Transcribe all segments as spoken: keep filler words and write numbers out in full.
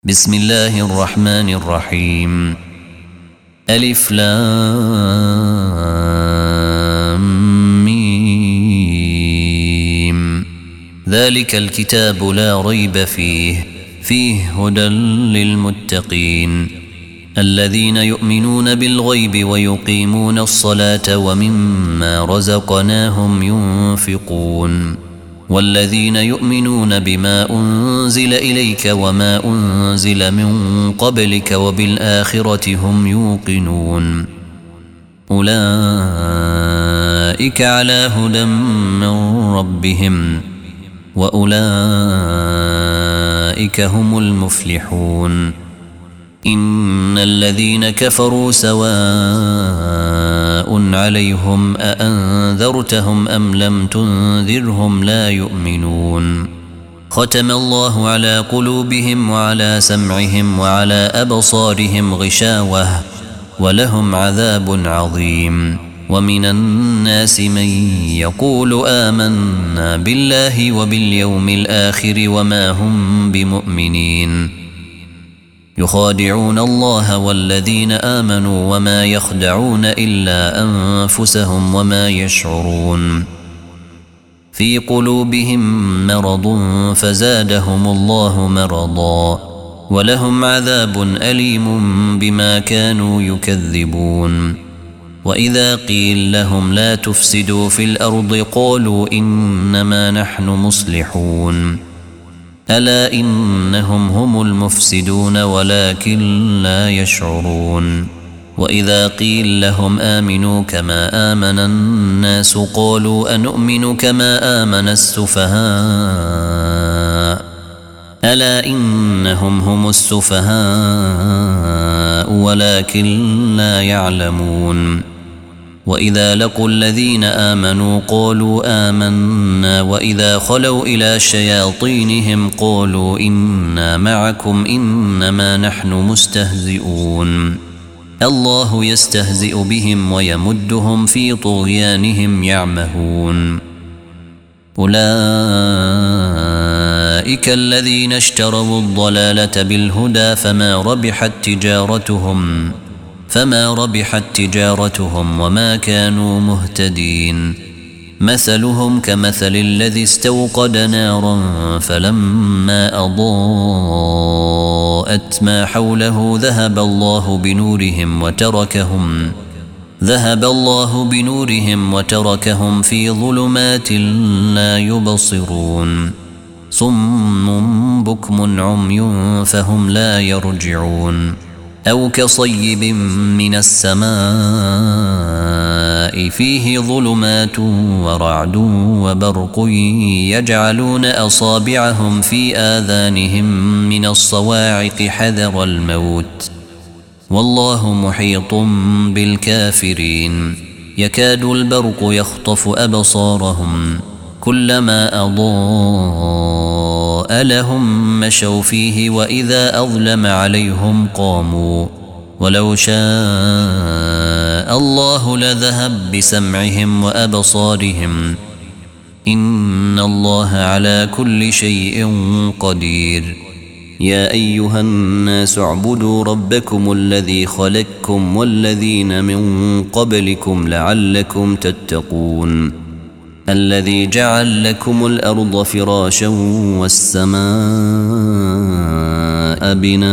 بسم الله الرحمن الرحيم. ألف لام ميم. ذلك الكتاب لا ريب فيه فيه هدى للمتقين الذين يؤمنون بالغيب ويقيمون الصلاة ومما رزقناهم ينفقون والذين يؤمنون بما أنزل إليك وما أنزل من قبلك وبالآخرة هم يوقنون أولئك على هدى من ربهم وأولئك هم المفلحون. إن الذين كفروا سواء عليهم أأنذرتهم أم لم تنذرهم لا يؤمنون. ختم الله على قلوبهم وعلى سمعهم وعلى أبصارهم غشاوة ولهم عذاب عظيم. ومن الناس من يقول آمنا بالله وباليوم الآخر وما هم بمؤمنين يخادعون الله والذين آمنوا وما يخدعون إلا أنفسهم وما يشعرون. في قلوبهم مرض فزادهم الله مرضا ولهم عذاب أليم بما كانوا يكذبون. وإذا قيل لهم لا تفسدوا في الأرض قالوا إنما نحن مصلحون ألا إنهم هم المفسدون ولكن لا يشعرون. وإذا قيل لهم آمنوا كما آمن الناس قالوا أنؤمن كما آمن السفهاء ألا إنهم هم السفهاء ولكن لا يعلمون. وإذا لقوا الذين آمنوا قالوا آمنا وإذا خلوا إلى شياطينهم قالوا إنا معكم إنما نحن مستهزئون الله يستهزئ بهم ويمدهم في طغيانهم يعمهون. أولئك الذين اشتروا الضلالة بالهدى فما ربحت تجارتهم فما ربحت تجارتهم وما كانوا مهتدين. مثلهم كمثل الذي استوقد نارا فلما أضاءت ما حوله ذهب الله بنورهم وتركهم ذهب الله بنورهم وتركهم في ظلمات لا يبصرون صم بكم عمي فهم لا يرجعون. أو كصيب من السماء فيه ظلمات ورعد وبرق يجعلون أصابعهم في آذانهم من الصواعق حذر الموت والله محيط بالكافرين. يكاد البرق يخطف أبصارهم كلما أضاء لهم مشوا فيه وإذا أظلم عليهم قاموا ولو شاء الله لذهب بسمعهم وأبصارهم إن الله على كل شيء قدير. يا أيها الناس اعبدوا ربكم الذي خلقكم والذين من قبلكم لعلكم تتقون الذي جعل لكم الأرض فراشا والسماء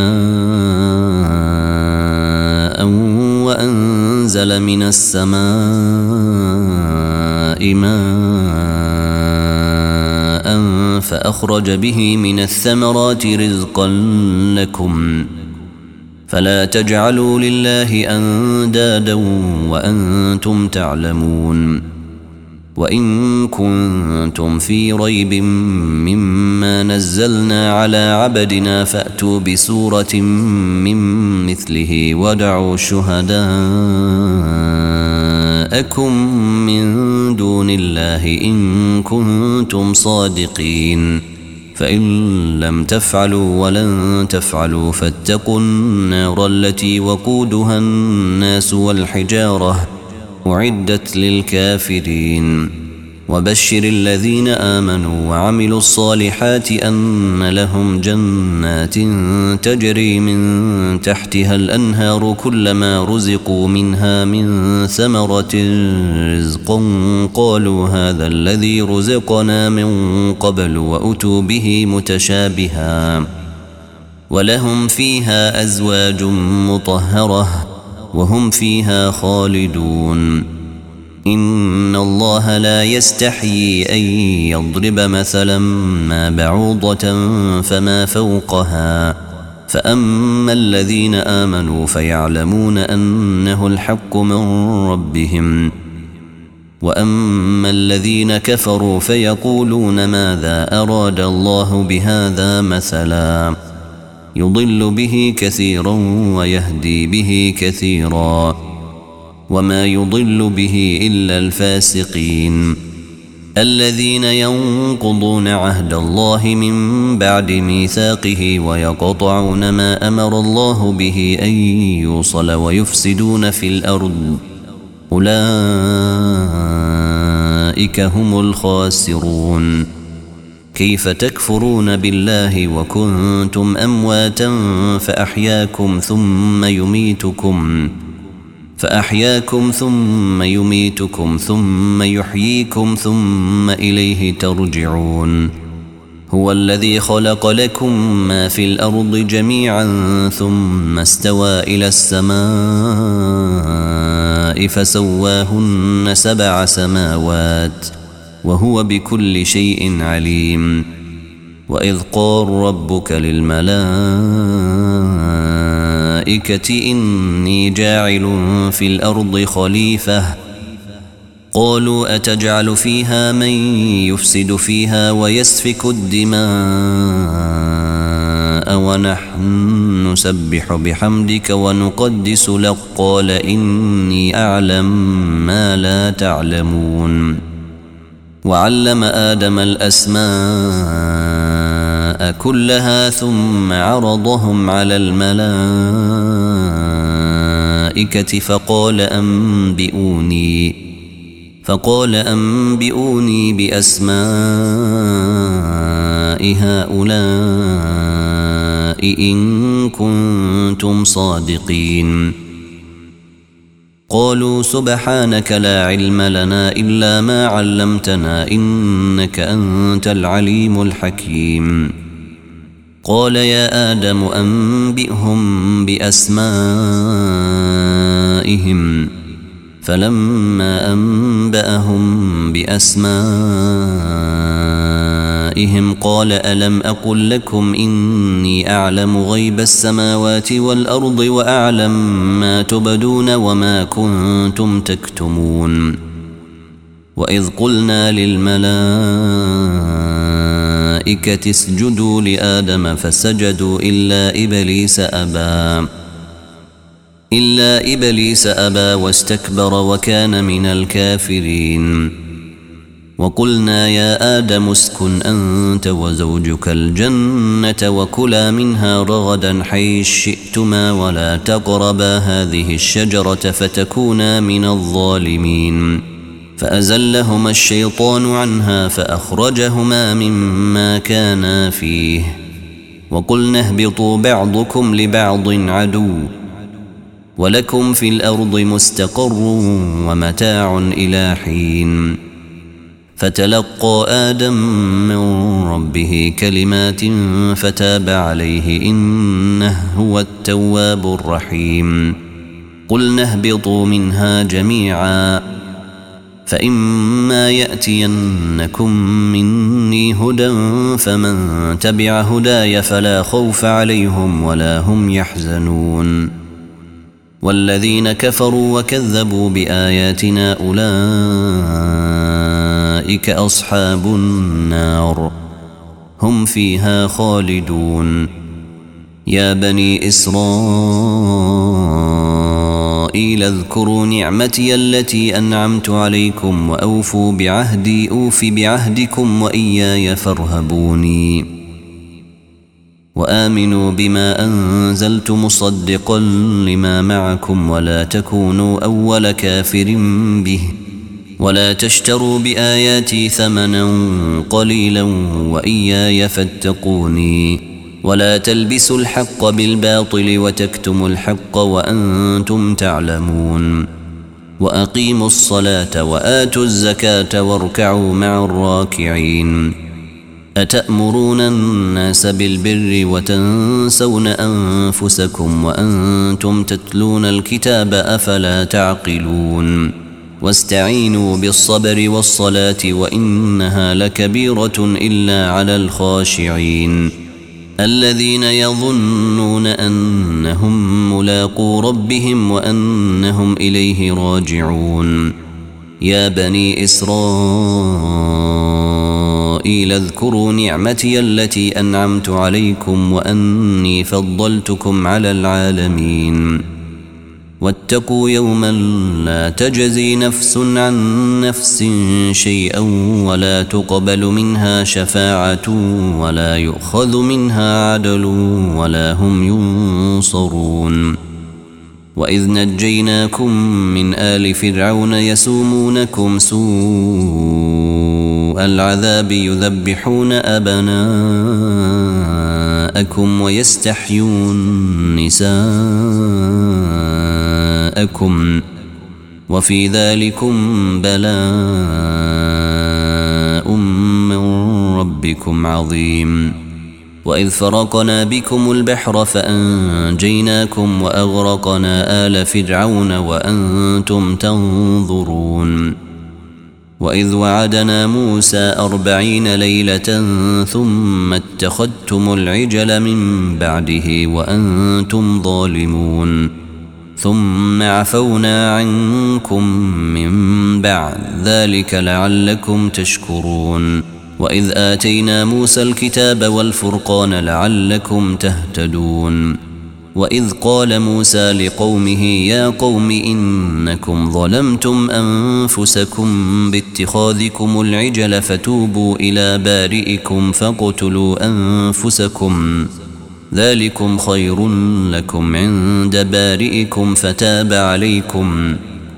بناء وأنزل من السماء ماء فأخرج به من الثمرات رزقا لكم فلا تجعلوا لله أندادا وأنتم تعلمون. وإن كنتم في ريب مما نزلنا على عبدنا فأتوا بسورة من مثله ودعوا شهداءكم من دون الله إن كنتم صادقين فإن لم تفعلوا ولن تفعلوا فاتقوا النار التي وقودها الناس والحجارة أعدت للكافرين. وبشر الذين آمنوا وعملوا الصالحات أن لهم جنات تجري من تحتها الأنهار كلما رزقوا منها من ثمرة رزقا قالوا هذا الذي رزقنا من قبل وأتوا به متشابها ولهم فيها أزواج مطهرة وهم فيها خالدون. إن الله لا يستحيي أن يضرب مثلا ما بعوضة فما فوقها فأما الذين آمنوا فيعلمون أنه الحق من ربهم وأما الذين كفروا فيقولون ماذا أراد الله بهذا مثلا يضل به كثيرا ويهدي به كثيرا وما يضل به إلا الفاسقين الذين ينقضون عهد الله من بعد ميثاقه ويقطعون ما أمر الله به أن يوصل ويفسدون في الأرض أولئك هم الخاسرون. كيف تكفرون بالله وكنتم أمواتا فأحياكم ثم يميتكم فأحياكم ثم يميتكم ثم يحييكم ثم إليه ترجعون. هو الذي خلق لكم ما في الأرض جميعا ثم استوى إلى السماء فسواهن سبع سماوات وهو بكل شيء عليم. وإذ قال ربك للملائكة إني جاعل في الأرض خليفة قالوا أتجعل فيها من يفسد فيها ويسفك الدماء ونحن نسبح بحمدك ونقدس لك قال إني أعلم ما لا تعلمون. وعلم آدم الأسماء كلها ثم عرضهم على الملائكة فقال أنبئوني فقال أنبئوني بأسماء هؤلاء إن كنتم صادقين. قالوا سبحانك لا علم لنا إلا ما علمتنا إنك أنت العليم الحكيم. قال يا آدم أنبئهم بأسمائهم فلما أنبأهم بأسمائهم قال ألم أقل لكم إني أعلم غيب السماوات والأرض وأعلم ما تبدون وما كنتم تكتمون. وإذ قلنا للملائكة اسجدوا لآدم فسجدوا إلا إبليس أبى إلا إبليس أبى واستكبر وكان من الكافرين. وقلنا يا آدم اسكن أنت وزوجك الجنة وكلا منها رغدا حيث شئتما ولا تقربا هذه الشجرة فتكونا من الظالمين. فأزلهما الشيطان عنها فأخرجهما مما كانا فيه وقلنا اهبطوا بعضكم لبعض عدو ولكم في الأرض مستقر ومتاع إلى حين. فتلقى آدم من ربه كلمات فتاب عليه إنه هو التواب الرحيم. قلنا اهبطوا منها جميعا فإما يأتينكم مني هدى فمن تبع هداي فلا خوف عليهم ولا هم يحزنون. والذين كفروا وكذبوا بآياتنا أولئك أصحاب النار هم فيها خالدون. يا بني إسرائيل اذكروا نعمتي التي أنعمت عليكم وأوفوا بعهدي أوف بعهدكم وإياي فارهبوني. وآمنوا بما أنزلت مصدقا لما معكم ولا تكونوا أول كافر به ولا تشتروا بآياتي ثمنا قليلا وإياي فاتقوني ولا تلبسوا الحق بالباطل وتكتموا الحق وأنتم تعلمون وأقيموا الصلاة وآتوا الزكاة واركعوا مع الراكعين أتأمرون الناس بالبر وتنسون أنفسكم وأنتم تتلون الكتاب أفلا تعقلون واستعينوا بالصبر والصلاة وإنها لكبيرة إلا على الخاشعين الذين يظنون أنهم ملاقو ربهم وأنهم إليه راجعون يا بني إسرائيل اذكروا نعمتي التي أنعمت عليكم وأني فضلتكم على العالمين واتقوا يوما لا تجزي نفس عن نفس شيئا ولا تقبل منها شفاعة ولا يؤخذ منها عدل ولا هم ينصرون وإذ نجيناكم من آل فرعون يسومونكم سوء العذاب يذبحون أبناءكم ويستحيون نساءكم وفي ذلكم بلاء من ربكم عظيم وإذ فرقنا بكم البحر فأنجيناكم وأغرقنا آل فرعون وأنتم تنظرون وإذ وعدنا موسى أربعين ليلة ثم اتخذتم العجل من بعده وأنتم ظالمون ثم عفونا عنكم من بعد ذلك لعلكم تشكرون وإذ آتينا موسى الكتاب والفرقان لعلكم تهتدون وإذ قال موسى لقومه يا قوم إنكم ظلمتم أنفسكم باتخاذكم العجل فتوبوا إلى بارئكم فاقتلوا أنفسكم ذلكم خير لكم عند بارئكم فتاب عليكم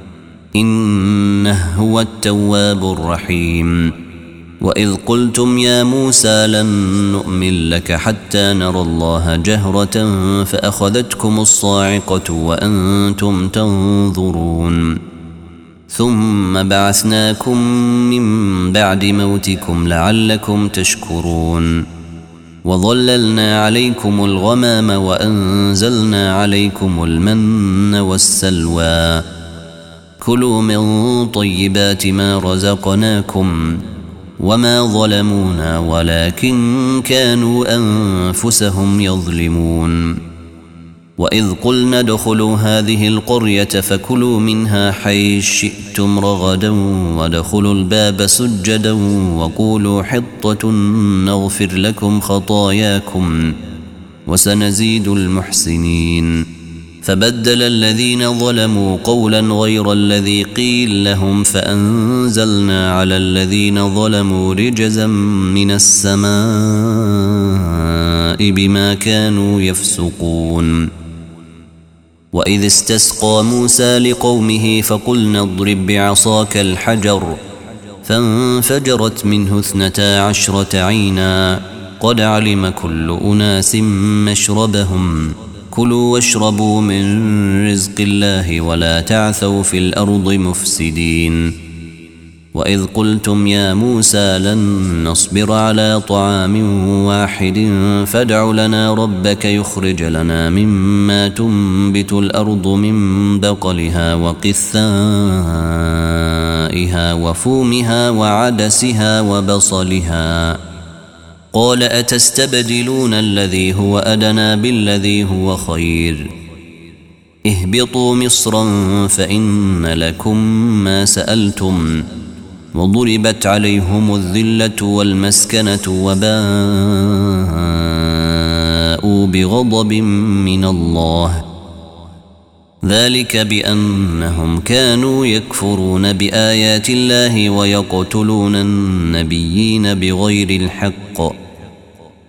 إنه هو التواب الرحيم وإذ قلتم يا موسى لن نؤمن لك حتى نرى الله جهرة فأخذتكم الصاعقة وأنتم تنظرون ثم بعثناكم من بعد موتكم لعلكم تشكرون وظللنا عليكم الغمام وأنزلنا عليكم المن والسلوى كلوا من طيبات ما رزقناكم وما ظلمونا ولكن كانوا أنفسهم يظلمون وإذ قلنا ادخلوا هذه القرية فكلوا منها حيث شئتم رغدا وادخلوا الباب سجدا وقولوا حطة نغفر لكم خطاياكم وسنزيد المحسنين فبدل الذين ظلموا قولا غير الذي قيل لهم فأنزلنا على الذين ظلموا رجزا من السماء بما كانوا يفسقون وإذ استسقى موسى لقومه فقلنا اضرب بعصاك الحجر فانفجرت منه اثنتا عشرة عينا قد علم كل أناس مشربهم كلوا واشربوا من رزق الله ولا تعثوا في الأرض مفسدين وإذ قلتم يا موسى لن نصبر على طعام واحد فادع لنا ربك يخرج لنا مما تنبت الأرض من بقلها وقثائها وفومها وعدسها وبصلها قال أتستبدلون الذي هو أدنى بالذي هو خير اهبطوا مصرا فإن لكم ما سألتم وضربت عليهم الذلة والمسكنة وباءوا بغضب من الله ذلك بأنهم كانوا يكفرون بآيات الله ويقتلون النبيين بغير الحق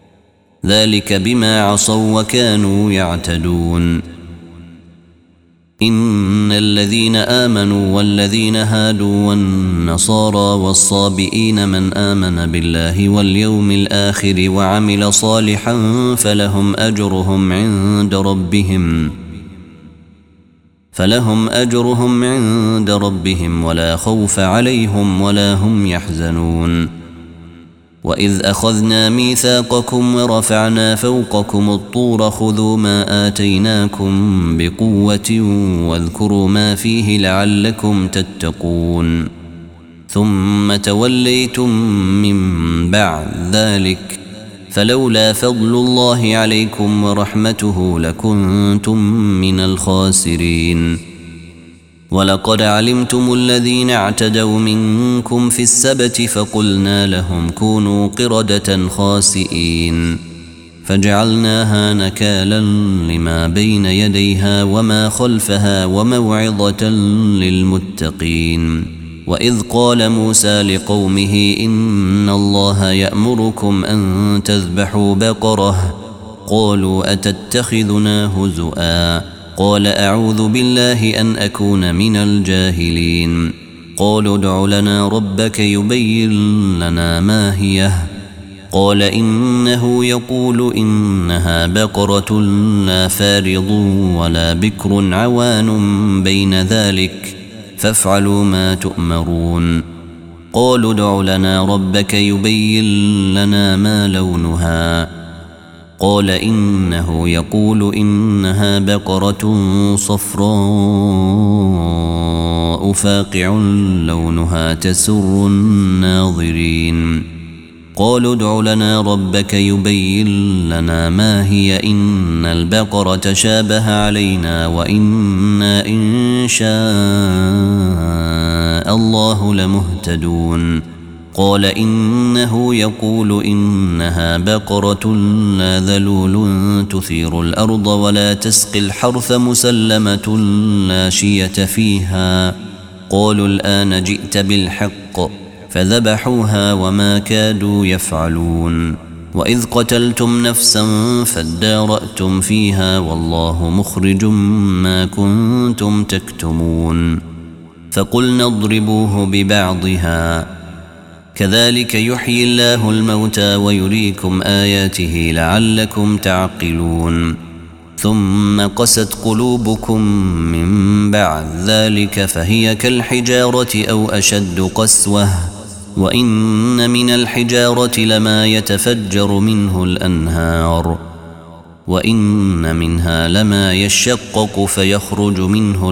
ذلك بما عصوا وكانوا يعتدون إن الذين آمنوا والذين هادوا والنصارى والصابئين من آمن بالله واليوم الآخر وعمل صالحا فلهم أجرهم عند ربهم فلهم أجرهم عند ربهم ولا خوف عليهم ولا هم يحزنون. وإذ أخذنا ميثاقكم ورفعنا فوقكم الطور خذوا ما آتيناكم بقوة واذكروا ما فيه لعلكم تتقون ثم توليتم من بعد ذلك فلولا فضل الله عليكم ورحمته لكنتم من الخاسرين. ولقد علمتم الذين اعتدوا منكم في السبت فقلنا لهم كونوا قردة خاسئين فجعلناها نكالا لما بين يديها وما خلفها وموعظة للمتقين. وإذ قال موسى لقومه إن الله يأمركم أن تذبحوا بقرة قالوا أتتخذنا هزؤا قال أعوذ بالله أن أكون من الجاهلين. قالوا ادع لنا ربك يبين لنا ما هي قال إنه يقول إنها بقرة لا فارض ولا بكر عوان بين ذلك فافعلوا ما تؤمرون. قالوا ادع لنا ربك يبين لنا ما لونها قال إنه يقول إنها بقرة صفراء فاقع لونها تسر الناظرين. قالوا ادع لنا ربك يبين لنا ما هي إن البقرة شابه علينا وإنا إن شاء الله لمهتدون. قال إنه يقول إنها بقرة لا ذلول تثير الأرض ولا تسقي الحرث مسلمة لا شية فيها. قالوا الآن جئت بالحق فذبحوها وما كادوا يفعلون. وإذ قتلتم نفسا فادارأتم فيها والله مخرج ما كنتم تكتمون. فقلنا اضربوه ببعضها كذلك يحيي الله الموتى ويريكم آياته لعلكم تعقلون. ثم قست قلوبكم من بعد ذلك فهي كالحجارة أو أشد قسوة وإن من الحجارة لما يتفجر منه الأنهار وإن منها لما يشقق فيخرج منه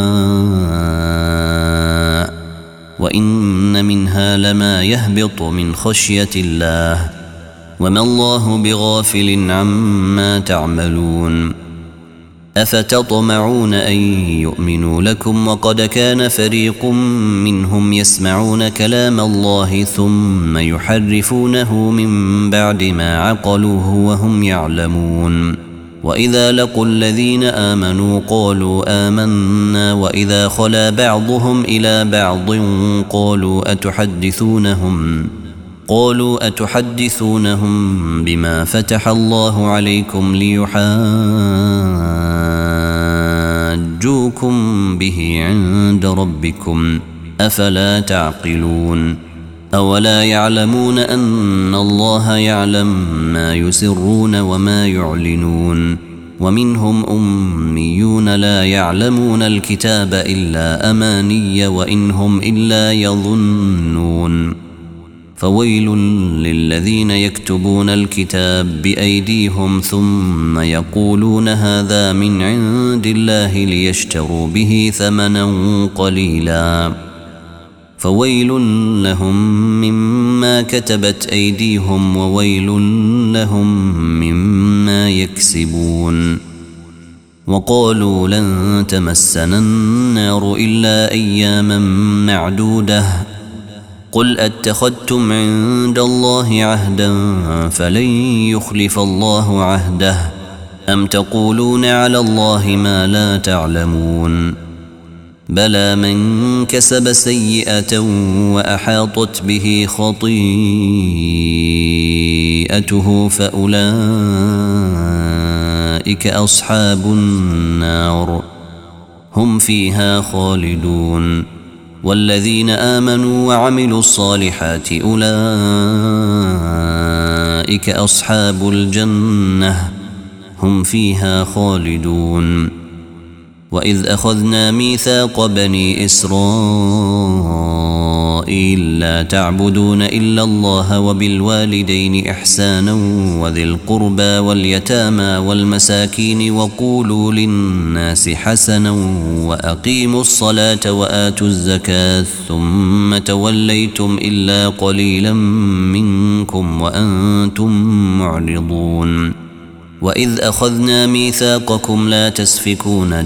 الماء وإن منها لما يهبط من خشية الله وما الله بغافل عما تعملون. أفتطمعون أن يؤمنوا لكم وقد كان فريق منهم يسمعون كلام الله ثم يحرفونه من بعد ما عقلوه وهم يعلمون. وإذا لقوا الذين آمنوا قالوا آمنا وإذا خلا بعضهم إلى بعض قالوا أتحدثونهم قالوا أتحدثونهم بما فتح الله عليكم ليحاجوكم به عند ربكم أفلا تعقلون. أولا يعلمون أن الله يعلم ما يسرون وما يعلنون. ومنهم أميون لا يعلمون الكتاب إلا أماني وإنهم إلا يظنون. فويل للذين يكتبون الكتاب بأيديهم ثم يقولون هذا من عند الله ليشتروا به ثمنا قليلا فويل لهم مما كتبت أيديهم وويل لهم مما يكسبون. وقالوا لن تمسنا النار إلا أياما معدودة قل أتخذتم عند الله عهدا فلن يخلف الله عهده أم تقولون على الله ما لا تعلمون. بلى من كسب سيئة وأحاطت به خطيئته فأولئك أصحاب النار هم فيها خالدون والذين آمنوا وعملوا الصالحات أولئك أصحاب الجنة هم فيها خالدون وإذ أخذنا ميثاق بني إسرائيل لا تعبدون إلا الله وبالوالدين إحسانا وذي القربى واليتامى والمساكين وقولوا للناس حسنا وأقيموا الصلاة وآتوا الزكاة ثم توليتم إلا قليلا منكم وأنتم معرضون وإذ أخذنا ميثاقكم لا تسفكون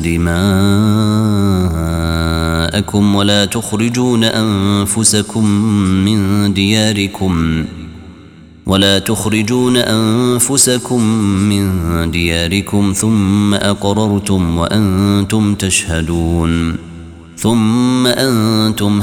دماءكم ولا تخرجون أنفسكم من دياركم ولا تخرجون أنفسكم من دياركم ثم أقررتم وأنتم تشهدون ثم أنتم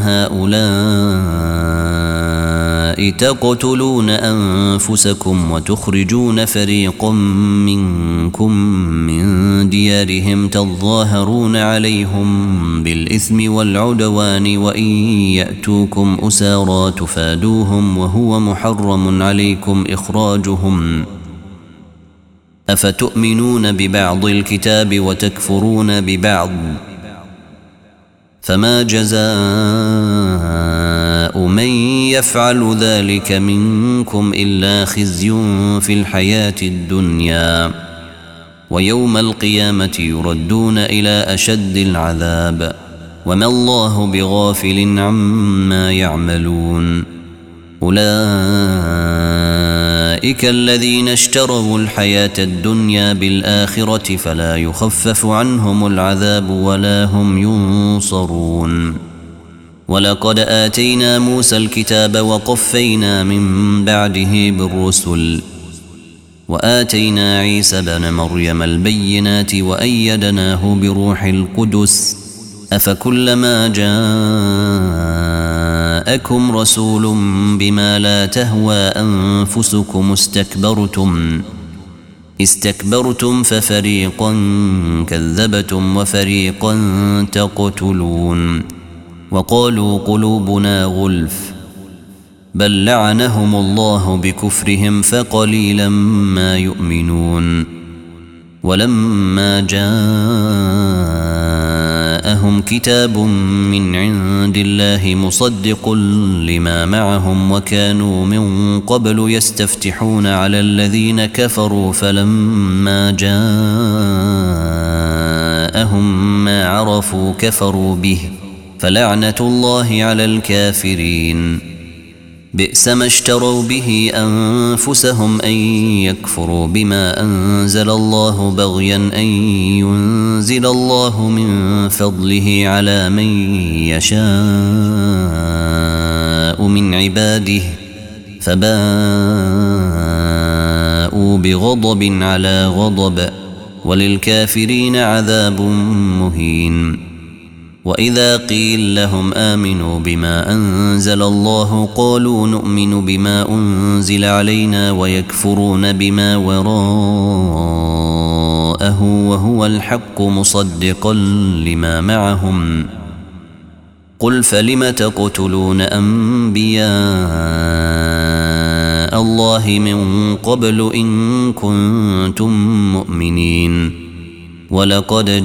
هؤلاء تقتلون أنفسكم وتخرجون فريقا منكم من ديارهم تظاهرون عليهم بالإثم والعدوان وإن يأتوكم أسارى تفادوهم وهو محرم عليكم إخراجهم أفتؤمنون ببعض الكتاب وتكفرون ببعض فما جزاء من يفعل ذلك منكم إلا خزي في الحياة الدنيا ويوم القيامة يردون إلى أشد العذاب وما الله بغافل عما يعملون أولئك الذين اشتروا الحياة الدنيا بالآخرة فلا يخفف عنهم العذاب ولا هم ينصرون ولقد آتينا موسى الكتاب وقفينا من بعده بالرسل وآتينا عيسى بن مريم البينات وأيدناه بروح القدس أفكلما جاءكم رسول بما لا تهوى أنفسكم استكبرتم استكبرتم ففريقا كذبتم وفريقا تقتلون وقالوا قلوبنا غلف بل لعنهم الله بكفرهم فقليلا ما يؤمنون ولما جاءهم كتاب من عند الله مصدق لما معهم وكانوا من قبل يستفتحون على الذين كفروا فلما جاءهم ما عرفوا كفروا به فلعنة الله على الكافرين بئس ما اشتروا به أنفسهم أن يكفروا بما أنزل الله بغيا أن ينزل الله من فضله على من يشاء من عباده فباءوا بغضب على غضب وللكافرين عذاب مهين وإذا قيل لهم آمنوا بما أنزل الله قالوا نؤمن بما أنزل علينا ويكفرون بما وراءه وهو الحق مصدقا لما معهم قل فلم تقتلون أنبياء الله من قبل إن كنتم مؤمنين ولقد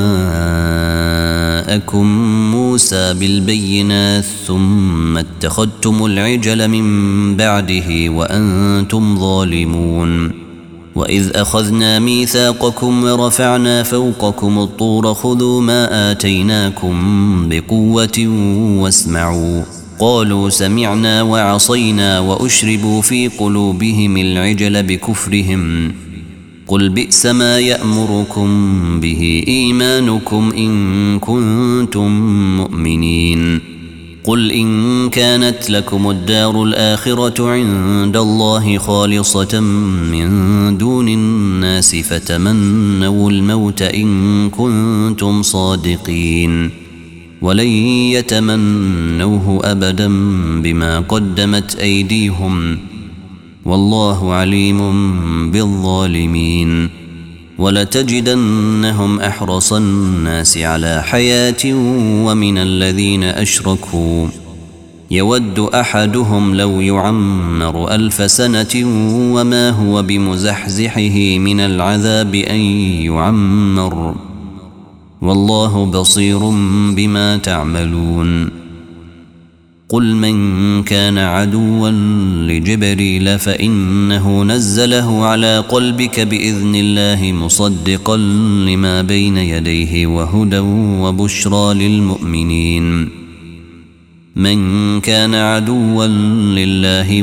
جاءكم موسى بالبينات ثم اتخذتم العجل من بعده وأنتم ظالمون وإذ أخذنا ميثاقكم ورفعنا فوقكم الطور خذوا ما آتيناكم بقوة واسمعوا قالوا سمعنا وعصينا وأشربوا في قلوبهم العجل بكفرهم قل بئس ما يأمركم به إيمانكم إن كنتم مؤمنين قل إن كانت لكم الدار الآخرة عند الله خالصة من دون الناس فتمنوا الموت إن كنتم صادقين ولن يتمنوه أبدا بما قدمت أيديهم والله عليم بالظالمين ولتجدنهم أحرص الناس على حياة ومن الذين أشركوا يود أحدهم لو يعمر ألف سنة وما هو بمزحزحه من العذاب أن يعمر والله بصير بما تعملون قل من كان عدوا لجبريل فإنه نزله على قلبك بإذن الله مصدقا لما بين يديه وهدى وبشرى للمؤمنين من كان عدوا لله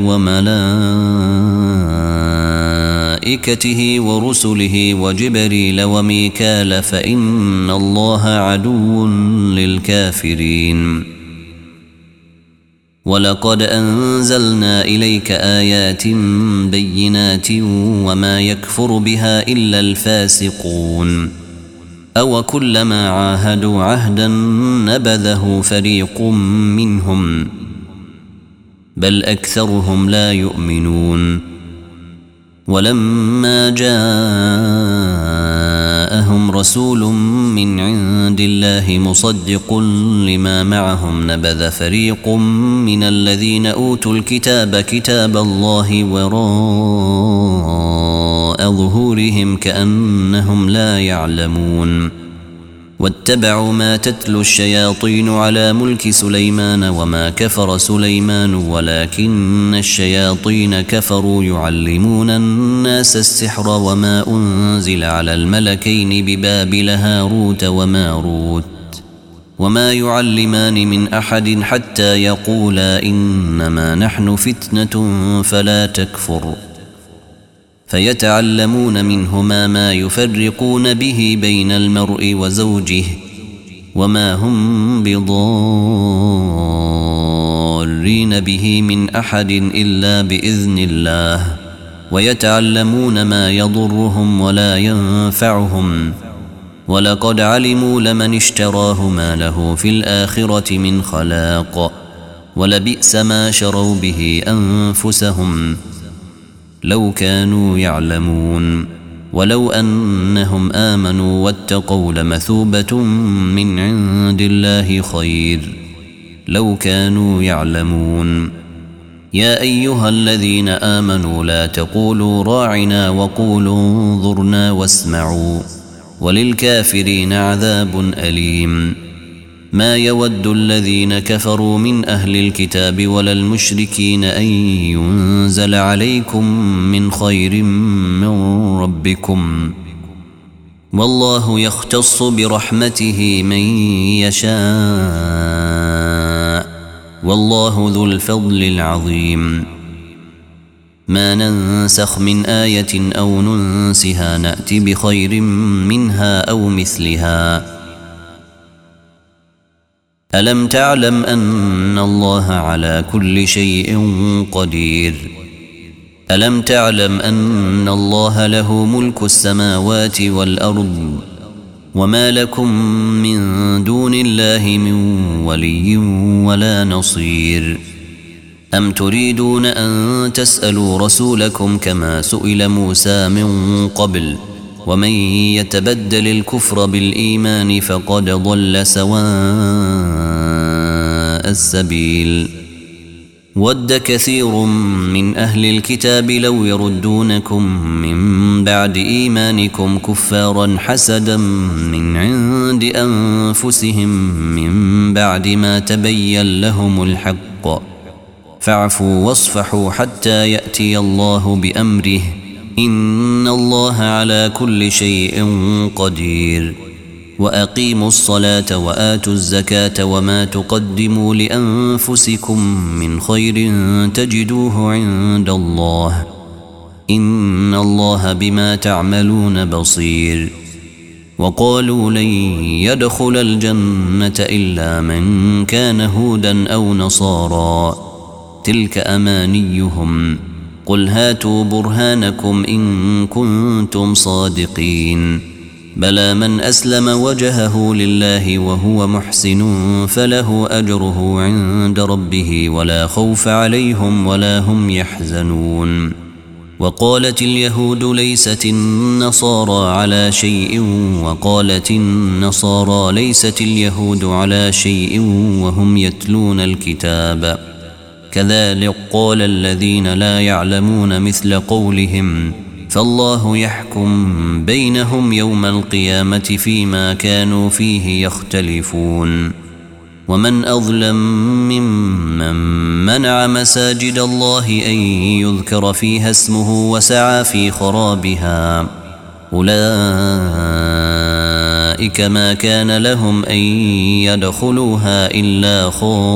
وملائكته ورسله وجبريل وميكال فإن الله عدو للكافرين ولقد أنزلنا إليك آيات بينات وما يكفر بها إلا الفاسقون أو كلما عاهدوا عهدا نبذه فريق منهم بل أكثرهم لا يؤمنون ولما جاءهم رسول من عند الله مصدق لما معهم نبذ فريق من الذين أوتوا الكتاب كتاب الله وراء ظهورهم كأنهم لا يعلمون واتبعوا ما تتلو الشياطين على ملك سليمان وما كفر سليمان ولكن الشياطين كفروا يعلمون الناس السحر وما أنزل على الملكين ببابل هاروت وماروت وما يعلمان من أحد حتى يقولا إنما نحن فتنة فلا تكفر فيتعلمون منهما ما يفرقون به بين المرء وزوجه وما هم بضارين به من أحد إلا بإذن الله ويتعلمون ما يضرهم ولا ينفعهم ولقد علموا لمن اشتراه ما له في الآخرة من خلاق ولبئس ما شروا به أنفسهم لو كانوا يعلمون ولو أنهم آمنوا واتقوا لمثوبة من عند الله خير لو كانوا يعلمون يا أيها الذين آمنوا لا تقولوا راعنا وقولوا انظرنا واسمعوا وللكافرين عذاب أليم ما يود الذين كفروا من أهل الكتاب ولا المشركين أن ينزل عليكم من خير من ربكم والله يختص برحمته من يشاء والله ذو الفضل العظيم ما ننسخ من آية أو ننسها نأتي بخير منها أو مثلها ألم تعلم أن الله على كل شيء قدير ألم تعلم أن الله له ملك السماوات والأرض وما لكم من دون الله من ولي ولا نصير أم تريدون أن تسألوا رسولكم كما سئل موسى من قبل ومن يتبدل الكفر بالإيمان فقد ضل سواء السبيل ود كثير من أهل الكتاب لو يردونكم من بعد إيمانكم كفارا حسدا من عند أنفسهم من بعد ما تبين لهم الحق فاعفوا واصفحوا حتى يأتي الله بأمره إن الله على كل شيء قدير وأقيموا الصلاة وآتوا الزكاة وما تقدموا لأنفسكم من خير تجدوه عند الله إن الله بما تعملون بصير وقالوا لن يدخل الجنة إلا من كان هودا أو نصارى تلك أمانيهم قل هاتوا برهانكم إن كنتم صادقين بلى من أسلم وجهه لله وهو محسن فله أجره عند ربه ولا خوف عليهم ولا هم يحزنون وقالت اليهود ليست النصارى على شيء وقالت النصارى ليست اليهود على شيء وهم يتلون الكتاب كذلك قال الذين لا يعلمون مثل قولهم فالله يحكم بينهم يوم القيامة فيما كانوا فيه يختلفون ومن أظلم ممن منع مساجد الله أن يذكر فيها اسمه وسعى في خرابها أولئك ما كان لهم أن يدخلوها إلا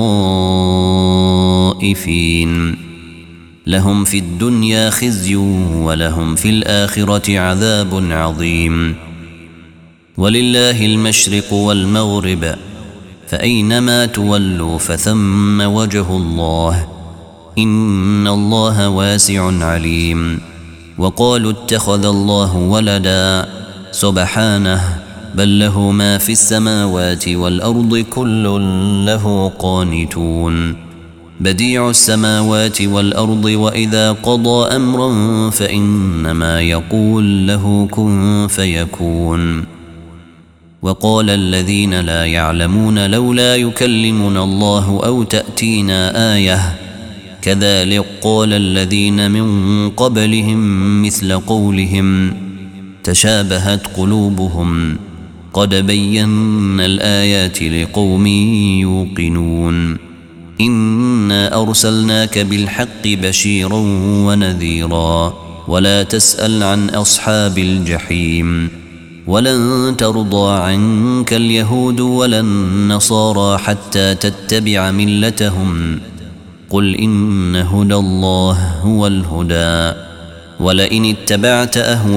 خائفين لهم في الدنيا خزي ولهم في الآخرة عذاب عظيم ولله المشرق والمغرب فأينما تولوا فثم وجه الله إن الله واسع عليم وقالوا اتخذ الله ولدا سبحانه بل له ما في السماوات والأرض كل له قانتون بديع السماوات والأرض وإذا قضى أمرا فإنما يقول له كن فيكون وقال الذين لا يعلمون لولا يكلمنا الله أو تأتينا آية كذلك قال الذين من قبلهم مثل قولهم تشابهت قلوبهم قد بينا الآيات لقوم يوقنون إنا أرسلناك بالحق بشيرا ونذيرا ولا تسأل عن أصحاب الجحيم ولن ترضى عنك اليهود ولا النصارى حتى تتبع ملتهم قل إن هدى الله هو الهدى ولئن اتبعت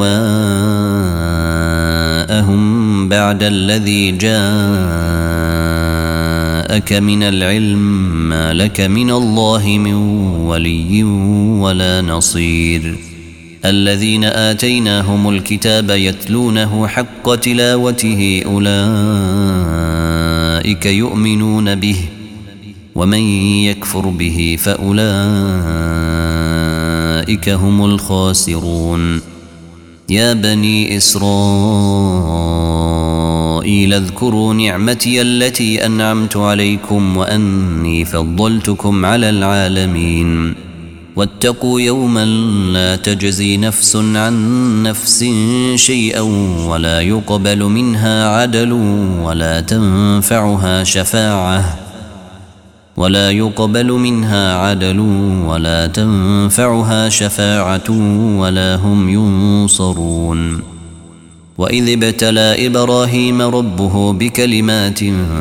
أهواءهم بعد الذي جاءك من العلم ما لك من الله من ولي ولا نصير الذين آتيناهم الكتاب يتلونه حق تلاوته أولئك يؤمنون به ومن يكفر به فأولئك هم الخاسرون يا بني إسرائيل اذكروا نعمتي التي أنعمت عليكم وأني فضلتكم على العالمين واتقوا يوما لا تجزي نفس عن نفس شيئا ولا يقبل منها عدل ولا تنفعها شفاعة ولا يقبل منها عدل ولا تنفعها شفاعة ولا هم ينصرون وإذ ابتلى إبراهيم ربه بكلمات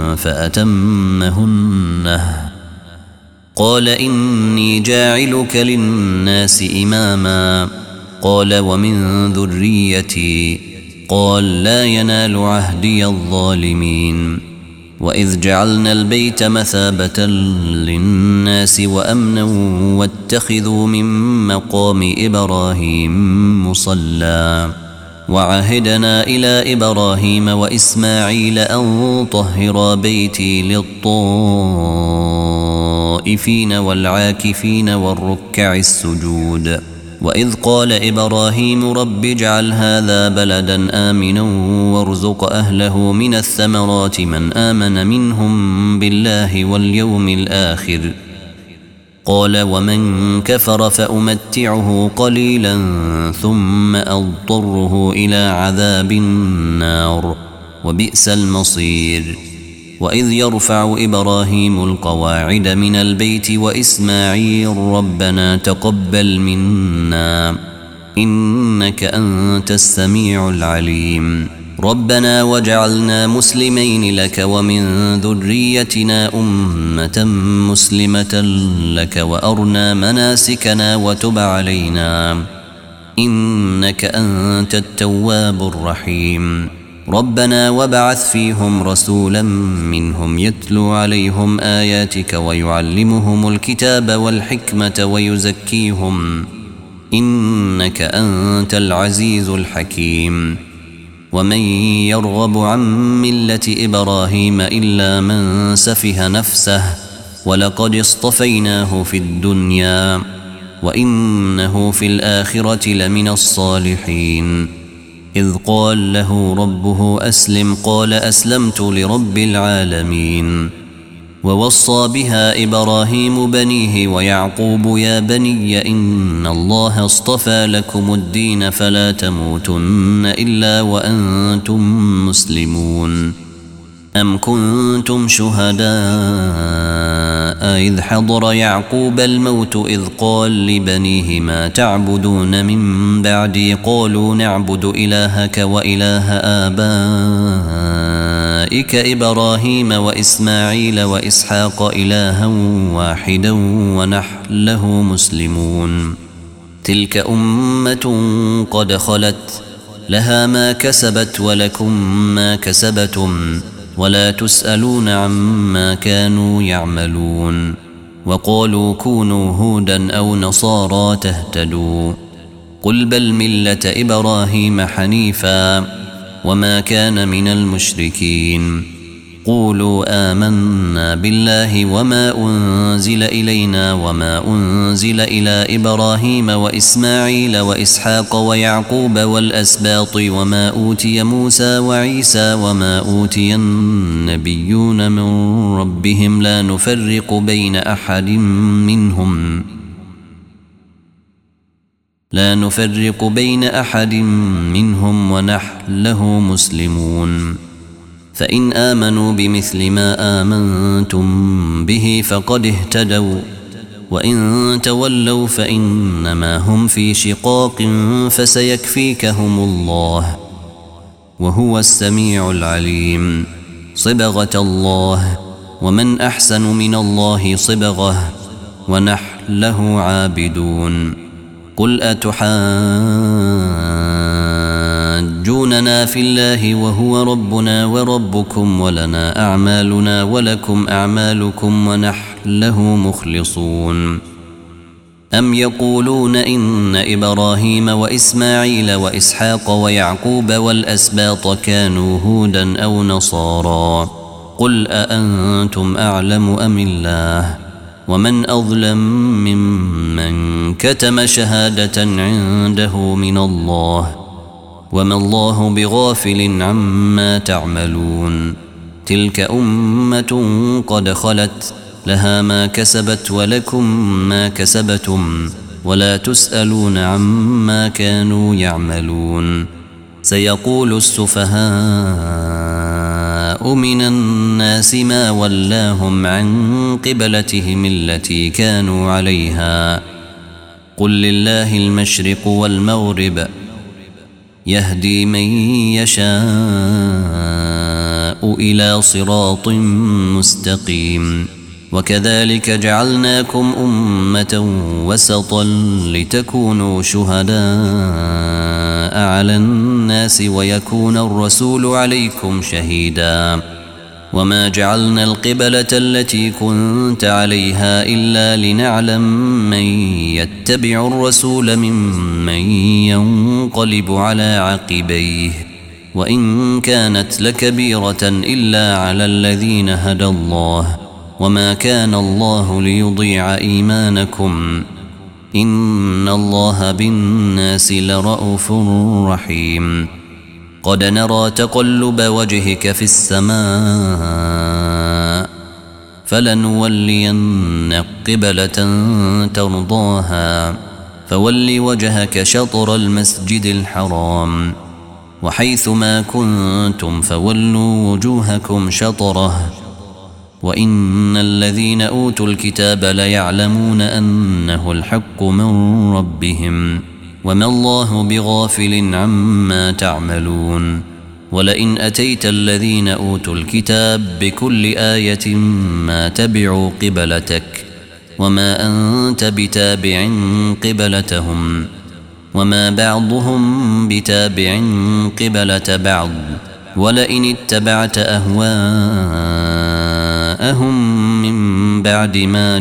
فأتمهنه قال إني جاعلك للناس إماما قال ومن ذريتي قال لا ينال عهدي الظالمين وإذ جعلنا البيت مثابة للناس وأمنا واتخذوا من مقام إبراهيم مصلى وعهدنا إلى إبراهيم وإسماعيل أن طهرا بيتي للطائفين والعاكفين والركع السجود وإذ قال إبراهيم رب اجعل هذا بلدا آمنا وارزق أهله من الثمرات من آمن منهم بالله واليوم الآخر قال ومن كفر فأمتعه قليلا ثم أضطره إلى عذاب النار وبئس المصير وإذ يرفع إبراهيم القواعد من البيت وإسماعيل ربنا تقبل منا إنك أنت السميع العليم ربنا وجعلنا مسلمين لك ومن ذريتنا أمة مسلمة لك وأرنا مناسكنا وتب علينا إنك أنت التواب الرحيم ربنا وابعث فيهم رسولا منهم يتلو عليهم آياتك ويعلمهم الكتاب والحكمة ويزكيهم إنك أنت العزيز الحكيم ومن يرغب عن ملة إبراهيم إلا من سفه نفسه ولقد اصطفيناه في الدنيا وإنه في الآخرة لمن الصالحين. إذ قال له ربه أسلم قال أسلمت لرب العالمين. ووصى بها إبراهيم بنيه ويعقوب يا بني إن الله اصطفى لكم الدين فلا تموتن إلا وأنتم مسلمون. أم كنتم شهداء إذ حضر يعقوب الموت إذ قال لبنيه ما تعبدون من بعدي قالوا نعبد إلهك وإله آبائك إبراهيم وإسماعيل وإسحاق إلها واحدا ونحن له مسلمون. تلك أمة قد خلت لها ما كسبت ولكم ما كسبتم ولا تسألون عما كانوا يعملون. وقالوا كونوا هودا أو نصارى تهتدوا قل بل ملة إبراهيم حنيفا وما كان من المشركين. قولوا آمنا بالله وما أنزل إلينا وما أنزل إلى إبراهيم وإسماعيل وإسحاق ويعقوب والأسباط وما أوتي موسى وعيسى وما أوتي النبيون من ربهم لا نفرق بين أحد منهم لا نفرق بين أحد منهم ونحن له مسلمون. فإن آمنوا بمثل ما آمنتم به فقد اهتدوا وإن تولوا فإنما هم في شقاق فسيكفيكهم الله وهو السميع العليم. صبغة الله ومن أحسن من الله صبغة ونحن له عابدون. قل أتحاجوننا في الله وهو ربنا وربكم ولنا أعمالنا ولكم أعمالكم ونحن له مخلصون. أم يقولون إن إبراهيم وإسماعيل وإسحاق ويعقوب والأسباط كانوا هودا أو نصارى قل أأنتم أعلم أم الله ومن أظلم ممن كتم شهادة عنده من الله وما الله بغافل عما تعملون. تلك أمة قد خلت لها ما كسبت ولكم ما كسبتم ولا تسألون عما كانوا يعملون. سيقول السفهاء من الناس ما ولاهم عن قبلتهم التي كانوا عليها قل لله المشرق والمغرب يهدي من يشاء إلى صراط مستقيم. وكذلك جعلناكم أمة وسطا لتكونوا شهداء على الناس ويكون الرسول عليكم شهيدا. وما جعلنا القبلة التي كنت عليها إلا لنعلم من يتبع الرسول ممن ينقلب على عقبيه وإن كانت لكبيرة إلا على الذين هدى الله وما كان الله ليضيع إيمانكم إن الله بالناس لرءوف رحيم. قد نرى تقلب وجهك في السماء فلنولينك قبلة ترضاها فول وجهك شطر المسجد الحرام وحيث ما كنتم فولوا وجوهكم شطره وإن الذين أوتوا الكتاب ليعلمون أنه الحق من ربهم وما الله بغافل عما تعملون. ولئن أتيت الذين أوتوا الكتاب بكل آية ما تبعوا قبلتك وما أنت بتابع قبلتهم وما بعضهم بتابع قبلة بعض ولئن اتبعت أهواءهم من بعد ما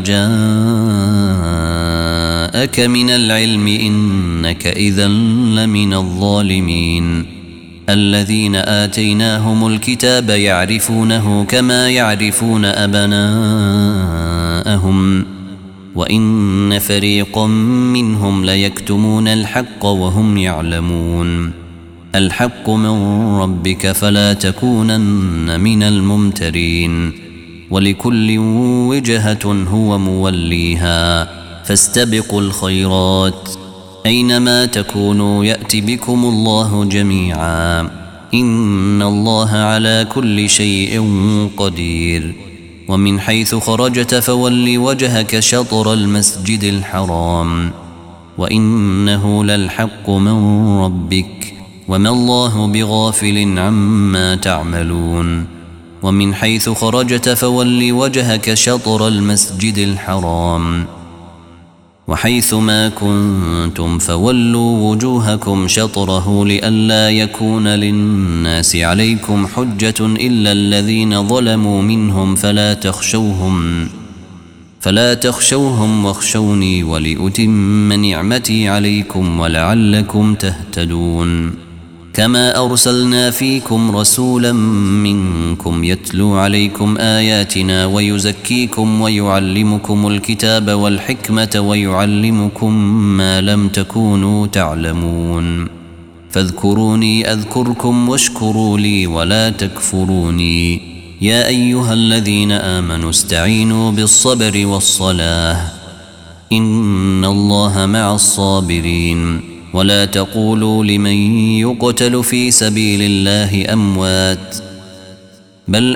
جاءك من العلم إنك إذا لمن الظالمين. الذين آتيناهم الكتاب يعرفونه كما يعرفون أبناءهم وإن فريقا منهم ليكتمون الحق وهم يعلمون. الحق من ربك فلا تكونن من الممترين. ولكل وجهة هو موليها فاستبقوا الخيرات أينما تكونوا يأت بكم الله جميعا إن الله على كل شيء قدير. ومن حيث خرجت فول وجهك شطر المسجد الحرام وإنه للحق من ربك وما الله بغافل عما تعملون. ومن حيث خرجت فول وجهك شطر المسجد الحرام وحيث ما كنتم فولوا وجوهكم شطره لئلا يكون للناس عليكم حجة إلا الذين ظلموا منهم فلا تخشوهم فلا تخشوهم واخشوني ولأتم نعمتي عليكم ولعلكم تهتدون. كما أرسلنا فيكم رسولا منكم يتلو عليكم آياتنا ويزكيكم ويعلمكم الكتاب والحكمة ويعلمكم ما لم تكونوا تعلمون. فاذكروني أذكركم واشكروا لي ولا تكفروني. يا أيها الذين آمنوا استعينوا بالصبر والصلاة إن الله مع الصابرين. ولا تقولوا لمن يقتل في سبيل الله أموات بل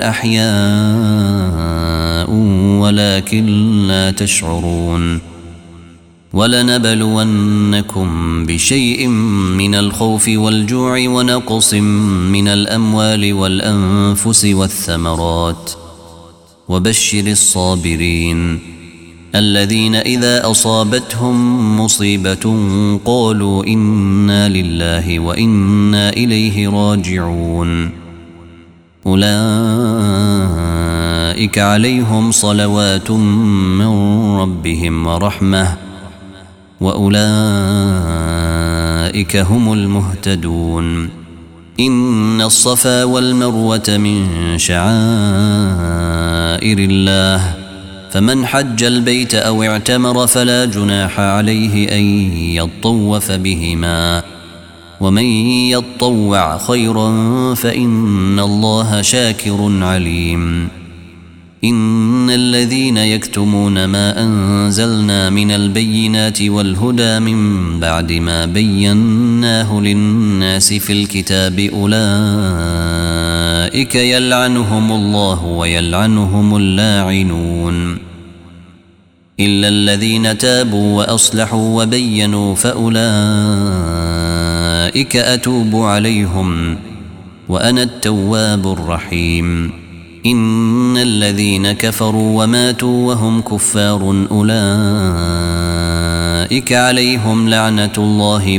أحياء ولكن لا تشعرون. ولنبلونكم بشيء من الخوف والجوع ونقص من الأموال والأنفس والثمرات وبشر الصابرين الذين إذا أصابتهم مصيبة قالوا إنا لله وإنا إليه راجعون. أولئك عليهم صلوات من ربهم ورحمة وأولئك هم المهتدون. إن الصفا والمروة من شعائر الله فمن حج البيت أو اعتمر فلا جناح عليه أن يطوف بهما ومن يطوع خيرا فإن الله شاكر عليم. إن الذين يكتمون ما أنزلنا من البينات والهدى من بعد ما بيناه للناس في الكتاب أولئك يلعنهم الله ويلعنهم اللاعنون إلا الذين تابوا وأصلحوا وبينوا فأولئك أتوب عليهم وأنا التواب الرحيم. إن الذين كفروا وماتوا وهم كفار أولئك عليهم لعنة الله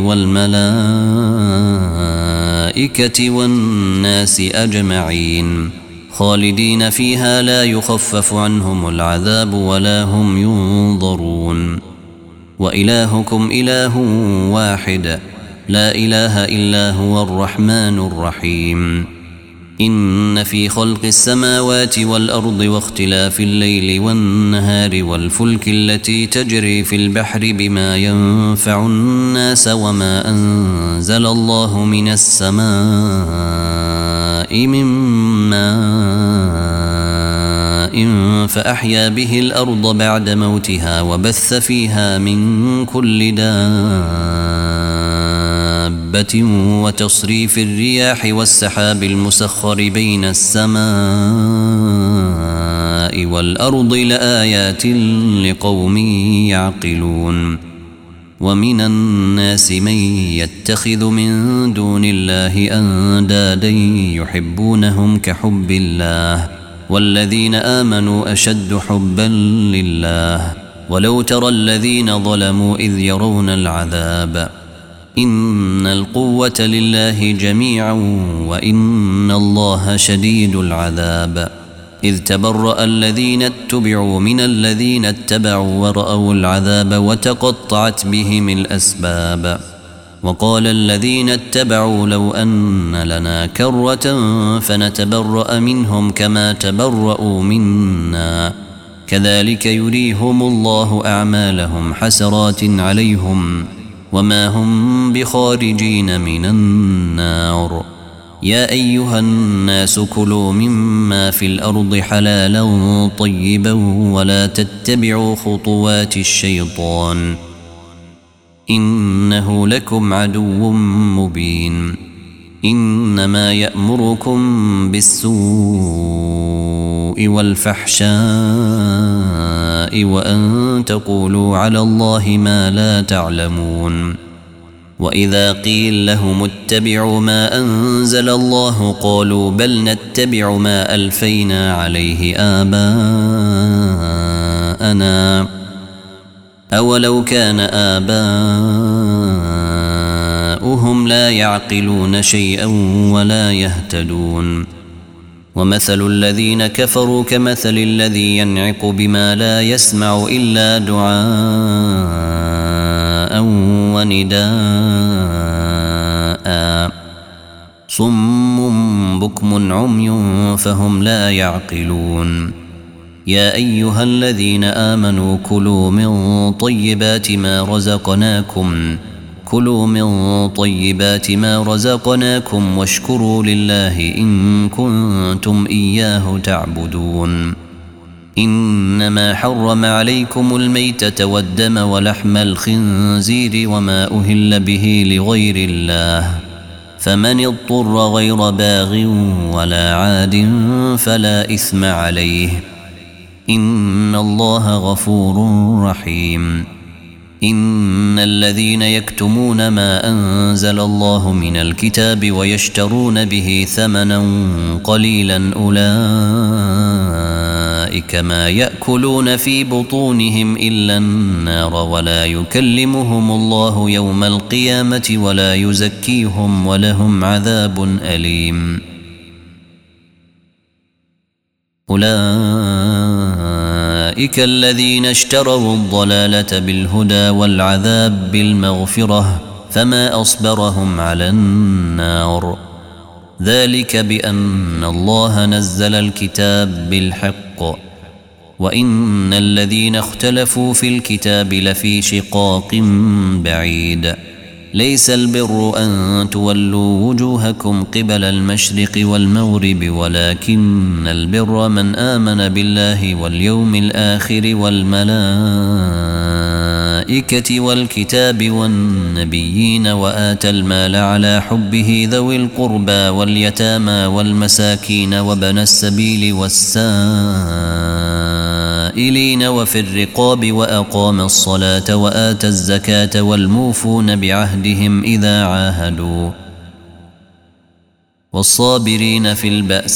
والملائكة والناس أجمعين خالدين فيها لا يخفف عنهم العذاب ولا هم ينظرون. وإلهكم إله واحد لا إله إلا هو الرحمن الرحيم. إن في خلق السماوات والأرض واختلاف الليل والنهار والفلك التي تجري في البحر بما ينفع الناس وما أنزل الله من السماء من ماء فأحيا به الأرض بعد موتها وبث فيها من كل دابة وتصريف الرياح والسحاب المسخر بين السماء والأرض لآيات لقوم يعقلون. ومن الناس من يتخذ من دون الله أندادا يحبونهم كحب الله والذين آمنوا أشد حبا لله. ولو ترى الذين ظلموا إذ يرون العذاب إن القوة لله جميعا وإن الله شديد العذاب. إذ تبرأ الذين اتبعوا من الذين اتبعوا ورأوا العذاب وتقطعت بهم الأسباب. وقال الذين اتبعوا لو أن لنا كرة فنتبرأ منهم كما تبرأوا منا كذلك يريهم الله أعمالهم حسرات عليهم وما هم بخارجين من النار. يا أيها الناس كلوا مما في الأرض حلالا طيبا ولا تتبعوا خطوات الشيطان إنه لكم عدو مبين. إنما يأمركم بالسوء والفحشاء وأن تقولوا على الله ما لا تعلمون. وإذا قيل لهم اتبعوا ما أنزل الله قالوا بل نتبع ما ألفينا عليه آباءنا أولو كان آباؤهم لا يعقلون شيئا ولا يهتدون. ومثل الذين كفروا كمثل الذي ينعق بما لا يسمع إلا دعاء ونداء صم بكم عمي فهم لا يعقلون. يا أيها الذين آمنوا كلوا من طيبات ما رزقناكم كلوا من طيبات ما رزقناكم واشكروا لله إن كنتم إياه تعبدون. إنما حرم عليكم الميتة والدم ولحم الخنزير وما أهل به لغير الله فمن اضطر غير باغ ولا عاد فلا إثم عليه إن الله غفور رحيم. إن الذين يكتمون ما أنزل الله من الكتاب ويشترون به ثمنا قليلا أولئك ما يأكلون في بطونهم إلا النار ولا يكلمهم الله يوم القيامة ولا يزكيهم ولهم عذاب أليم. أولئك الذين اشتروا الضلالة بالهدى والعذاب بالمغفرة فما أصبرهم على النار ذلك بأن الله نزل الكتاب بالحق وإن الذين اختلفوا في الكتاب لفي شقاق بعيد. ليس البر أن تولوا وجوهكم قبل المشرق والمغرب ولكن البر من آمن بالله واليوم الآخر والملائكة والكتاب والنبيين وآتى المال على حبه ذوي القربى واليتامى والمساكين وابن السبيل والسائلين وفي الرقاب وأقام الصلاة وآتى الزكاة والموفون بعهدهم إذا عاهدوا والصابرين في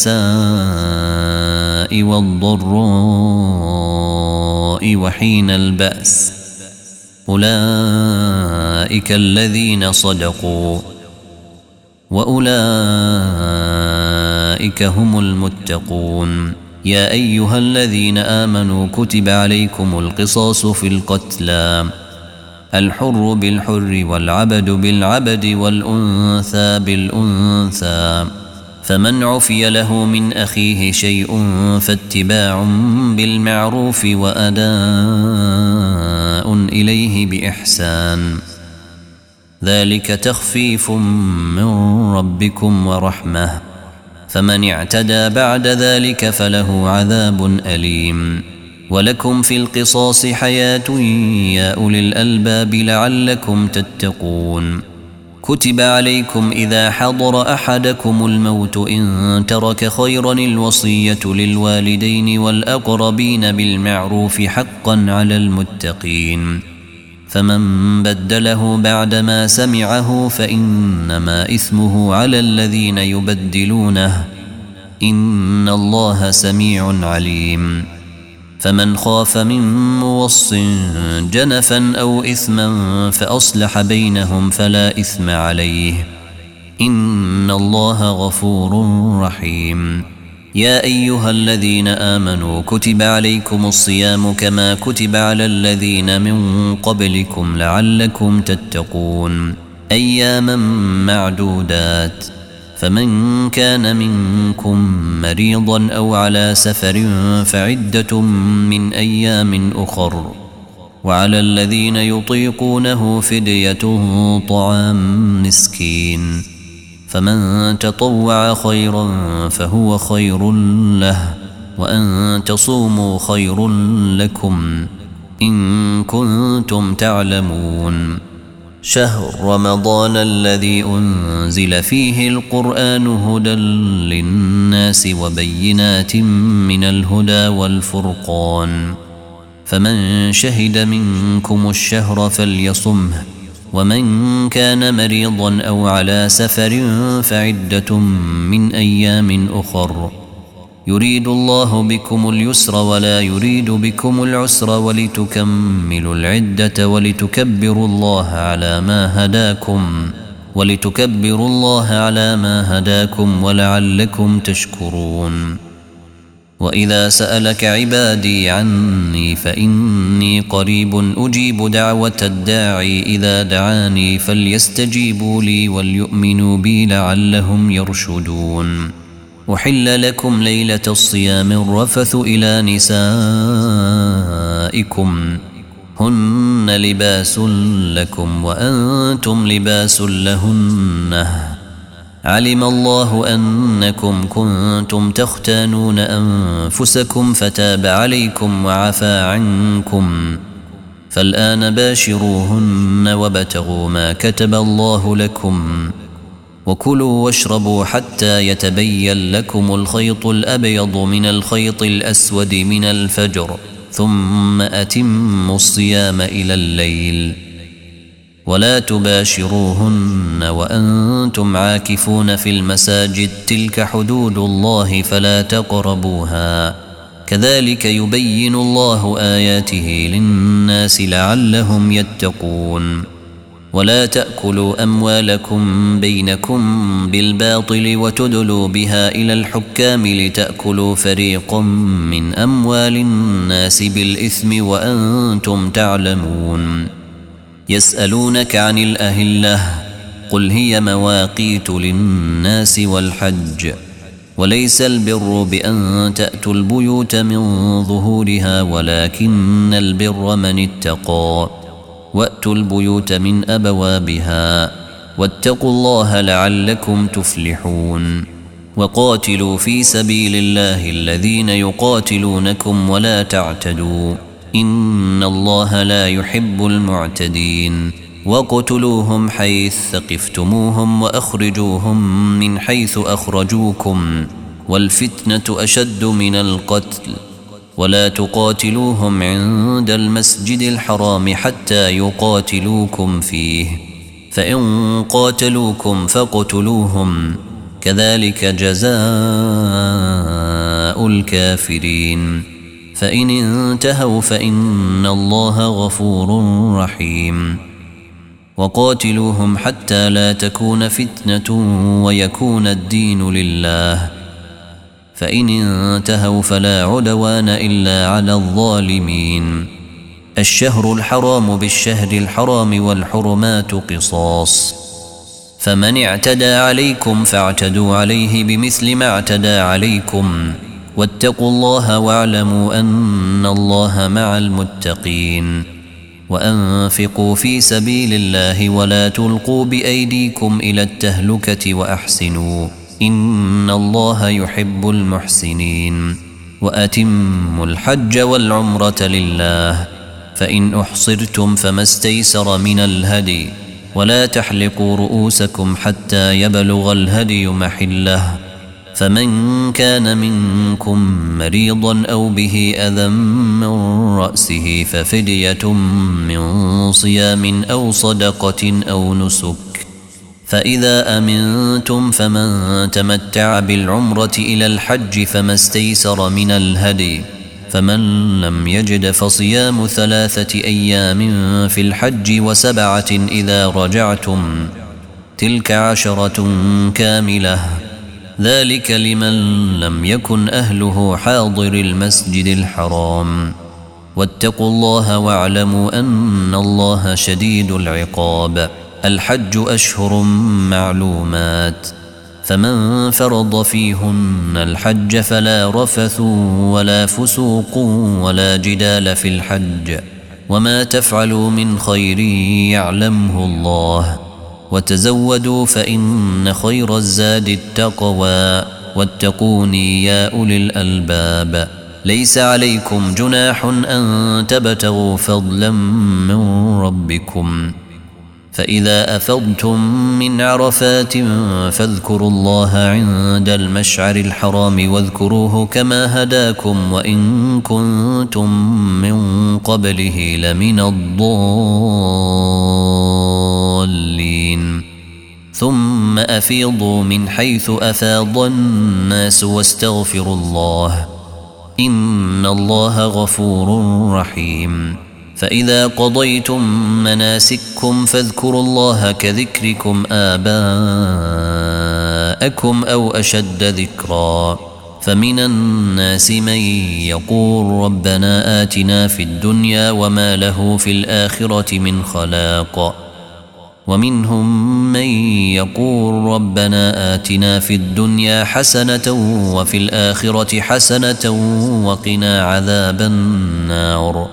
البأساء والضراء وحين البأس أولئك الذين صدقوا وأولئك هم المتقون. يا أيها الذين آمنوا كتب عليكم القصاص في القتلى الحر بالحر والعبد بالعبد والأنثى بالأنثى فمن عفي له من أخيه شيء فاتباع بالمعروف وأداء إليه بإحسان ذلك تخفيف من ربكم ورحمة فمن اعتدى بعد ذلك فله عذاب أليم. ولكم في القصاص حياة يا أولي الألباب لعلكم تتقون. كتب عليكم إذا حضر أحدكم الموت إن ترك خيرا الوصية للوالدين والأقربين بالمعروف حقا على المتقين فمن بدله بعدما سمعه فإنما إثمه على الذين يبدلونه إن الله سميع عليم. فمن خاف من موص جنفا أو إثما فأصلح بينهم فلا إثم عليه إن الله غفور رحيم. يا أيها الذين آمنوا كتب عليكم الصيام كما كتب على الذين من قبلكم لعلكم تتقون أياما معدودات فمن كان منكم مريضا أو على سفر فعدة من أيام أخر وعلى الذين يطيقونه فدية طعام مسكين فمن تطوع خيرا فهو خير له وأن تصوموا خير لكم إن كنتم تعلمون شهر رمضان الذي أنزل فيه القرآن هدى للناس وبينات من الهدى والفرقان فمن شهد منكم الشهر فليصمه ومن كان مريضا أو على سفر فعدة من أيام أخر يريد الله بكم اليسر ولا يريد بكم العسر ولتكملوا العدة ولتكبروا الله على ما هداكم ولتكبروا الله على ما هداكم ولعلكم تشكرون وإذا سألك عبادي عني فإني قريب أجيب دعوة الداعي إذا دعاني فليستجيبوا لي وليؤمنوا بي لعلهم يرشدون أحل لكم ليلة الصيام الرفث إلى نسائكم هن لباس لكم وأنتم لباس لهن علم الله أنكم كنتم تختانون أنفسكم فتاب عليكم وعفى عنكم فالآن باشروهن وابتغوا ما كتب الله لكم وكلوا واشربوا حتى يتبين لكم الخيط الأبيض من الخيط الأسود من الفجر ثم أتموا الصيام إلى الليل ولا تباشروهن وأنتم عاكفون في المساجد تلك حدود الله فلا تقربوها كذلك يبين الله آياته للناس لعلهم يتقون ولا تأكلوا أموالكم بينكم بالباطل وتدلوا بها إلى الحكام لتأكلوا فريقا من أموال الناس بالإثم وأنتم تعلمون يسألونك عن الأهلة قل هي مواقيت للناس والحج وليس البر بأن تأتوا البيوت من ظهورها ولكن البر من اتقى وأتوا البيوت من أبوابها واتقوا الله لعلكم تفلحون وقاتلوا في سبيل الله الذين يقاتلونكم ولا تعتدوا إن الله لا يحب المعتدين وقتلوهم حيث ثقفتموهم وأخرجوهم من حيث أخرجوكم والفتنة أشد من القتل ولا تقاتلوهم عند المسجد الحرام حتى يقاتلوكم فيه فإن قاتلوكم فاقتلوهم كذلك جزاء الكافرين فإن انتهوا فإن الله غفور رحيم وقاتلوهم حتى لا تكون فتنة ويكون الدين لله فإن انتهوا فلا عدوان إلا على الظالمين الشهر الحرام بالشهر الحرام والحرمات قصاص فمن اعتدى عليكم فاعتدوا عليه بمثل ما اعتدى عليكم واتقوا الله واعلموا أن الله مع المتقين وأنفقوا في سبيل الله ولا تلقوا بأيديكم إلى التهلكة وأحسنوا إن الله يحب المحسنين وأتموا الحج والعمرة لله فإن أحصرتم فما استيسر من الهدي ولا تحلقوا رؤوسكم حتى يبلغ الهدي محله فمن كان منكم مريضا أو به أذى من رأسه ففدية من صيام أو صدقة أو نسك فإذا أمنتم فمن تمتع بالعمرة إلى الحج فما استيسر من الهدي فمن لم يجد فصيام ثلاثة أيام في الحج وسبعة إذا رجعتم تلك عشرة كاملة ذلك لمن لم يكن أهله حاضر المسجد الحرام واتقوا الله واعلموا أن الله شديد العقاب الحج أشهر معلومات فمن فرض فيهن الحج فلا رفث ولا فسوق ولا جدال في الحج وما تفعلوا من خير يعلمه الله وتزودوا فإن خير الزاد التقوى واتقوني يا أولي الألباب ليس عليكم جناح أن تبتغوا فضلا من ربكم فإذا أفضتم من عرفات فاذكروا الله عند المشعر الحرام واذكروه كما هداكم وإن كنتم من قبله لمن الضالين ثم أفيضوا من حيث أفاض الناس واستغفروا الله إن الله غفور رحيم فإذا قضيتم مناسككم فاذكروا الله كذكركم آباءكم أو أشد ذكرا فمن الناس من يقول ربنا آتنا في الدنيا وما له في الآخرة من خلاق ومنهم من يقول ربنا آتنا في الدنيا حسنة وفي الآخرة حسنة وقنا عذاب النار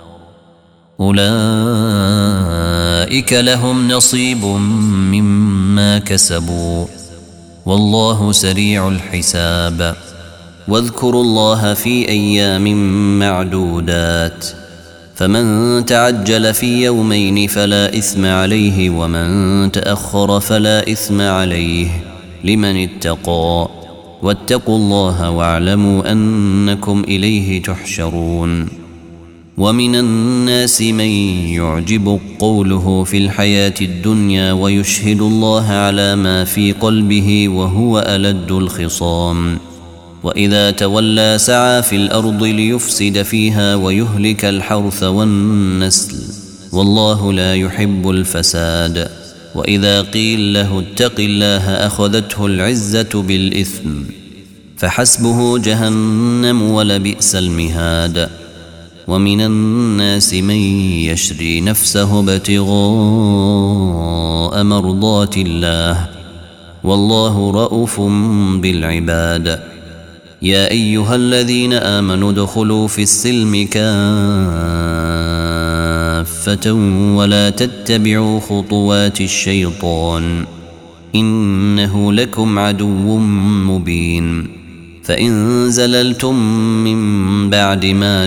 أولئك لهم نصيب مما كسبوا والله سريع الحساب واذكروا الله في أيام معدودات فمن تعجل في يومين فلا إثم عليه ومن تأخر فلا إثم عليه لمن اتقى واتقوا الله واعلموا أنكم إليه تحشرون ومن الناس من يعجب قوله في الحياة الدنيا ويشهد الله على ما في قلبه وهو ألد الخصام وإذا تولى سعى في الأرض ليفسد فيها ويهلك الحرث والنسل والله لا يحب الفساد وإذا قيل له اتق الله أخذته العزة بالإثم فحسبه جهنم ولبئس المهاد ومن الناس من يشري نفسه ابتغاء مرضات الله والله رؤوف بالعباد يا أيها الذين آمنوا ادخلوا في السلم كافة ولا تتبعوا خطوات الشيطان إنه لكم عدو مبين فإن زللتم من بعد ما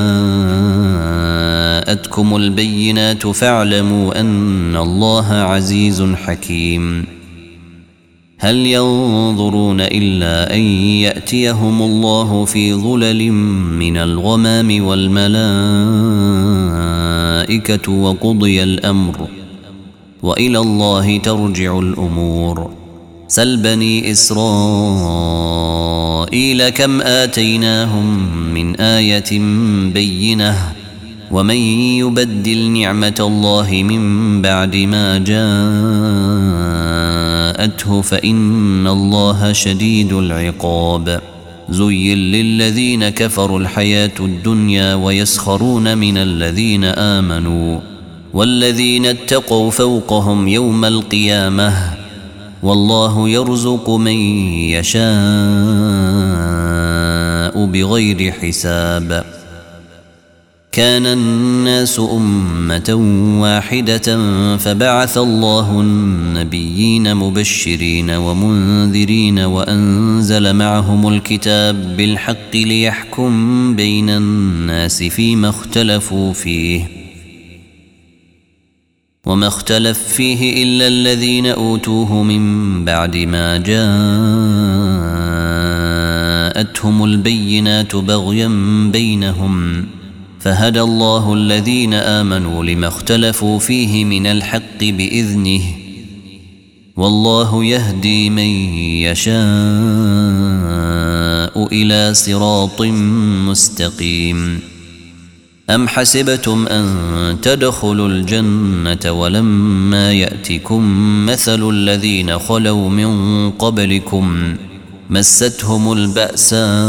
جاءتكم البينات فاعلموا أن الله عزيز حكيم هل ينظرون إلا أن يأتيهم الله في ظلل من الغمام والملائكة وقضي الأمر وإلى الله ترجع الأمور سل بني إسرائيل كم آتيناهم من آية بينة ومن يبدل نعمة الله من بعد ما جاءته فإن الله شديد العقاب زين للذين كفروا الحياة الدنيا ويسخرون من الذين آمنوا والذين اتقوا فوقهم يوم القيامة والله يرزق من يشاء بغير حساب كان الناس أمة واحدة فبعث الله النبيين مبشرين ومنذرين وأنزل معهم الكتاب بالحق ليحكم بين الناس فيما اختلفوا فيه وما اختلف فيه إلا الذين أوتوه من بعد ما جاءتهم البينات بغيا بينهم فهدى الله الذين آمنوا لما اختلفوا فيه من الحق بإذنه والله يهدي من يشاء إلى صراط مستقيم أم حسبتم أن تدخلوا الجنة ولما يأتكم مثل الذين خلوا من قبلكم مستهم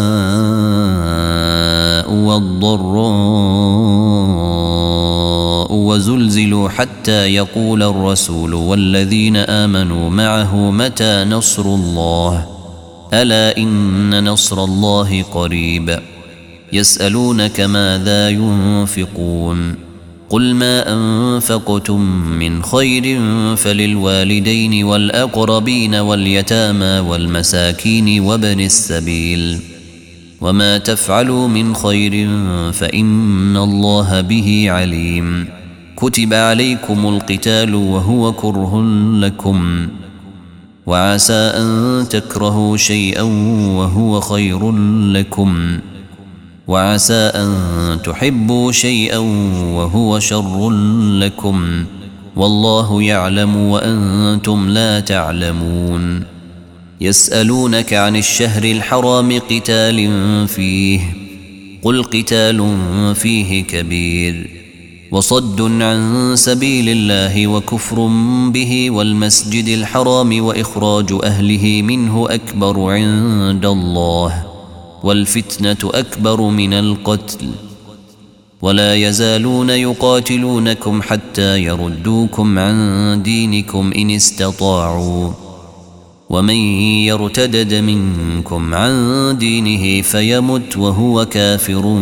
البأساء والضراء وَرَأُوا وَزُلْزِلُوا حَتَّى يَقُولَ الرَّسُولُ وَالَّذِينَ آمَنُوا مَعَهُ مَتَى نَصْرُ اللَّهِ أَلَا إِنَّ نَصْرَ اللَّهِ قَرِيبٌ يَسْأَلُونَكَ ماذا يُنفِقُونَ قُلْ مَا أَنفَقْتُم مِّنْ خَيْرٍ فَلِلْوَالِدَيْنِ وَالْأَقْرَبِينَ وَالْيَتَامَى وَالْمَسَاكِينِ وَابْنِ السَّبِيلِ وَمَا تَفْعَلُوا مِنْ خَيْرٍ فَإِنَّ اللَّهَ بِهِ عَلِيمٌ كُتِبَ عَلَيْكُمُ الْقِتَالُ وَهُوَ كُرْهٌ لَكُمْ وَعَسَى أَن تَكْرَهُوا شَيْئًا وَهُوَ خَيْرٌ لَكُمْ وَعَسَى أَن تُحِبُّوا شَيْئًا وَهُوَ شَرٌّ لَكُمْ وَاللَّهُ يَعْلَمُ وَأَنْتُمْ لا تعلمون يسألونك عن الشهر الحرام قتال فيه قل قتال فيه كبير وصد عن سبيل الله وكفر به والمسجد الحرام وإخراج أهله منه أكبر عند الله والفتنة أكبر من القتل ولا يزالون يقاتلونكم حتى يردوكم عن دينكم إن استطاعوا ومن يرتدد منكم عن دينه فيمت وهو كافر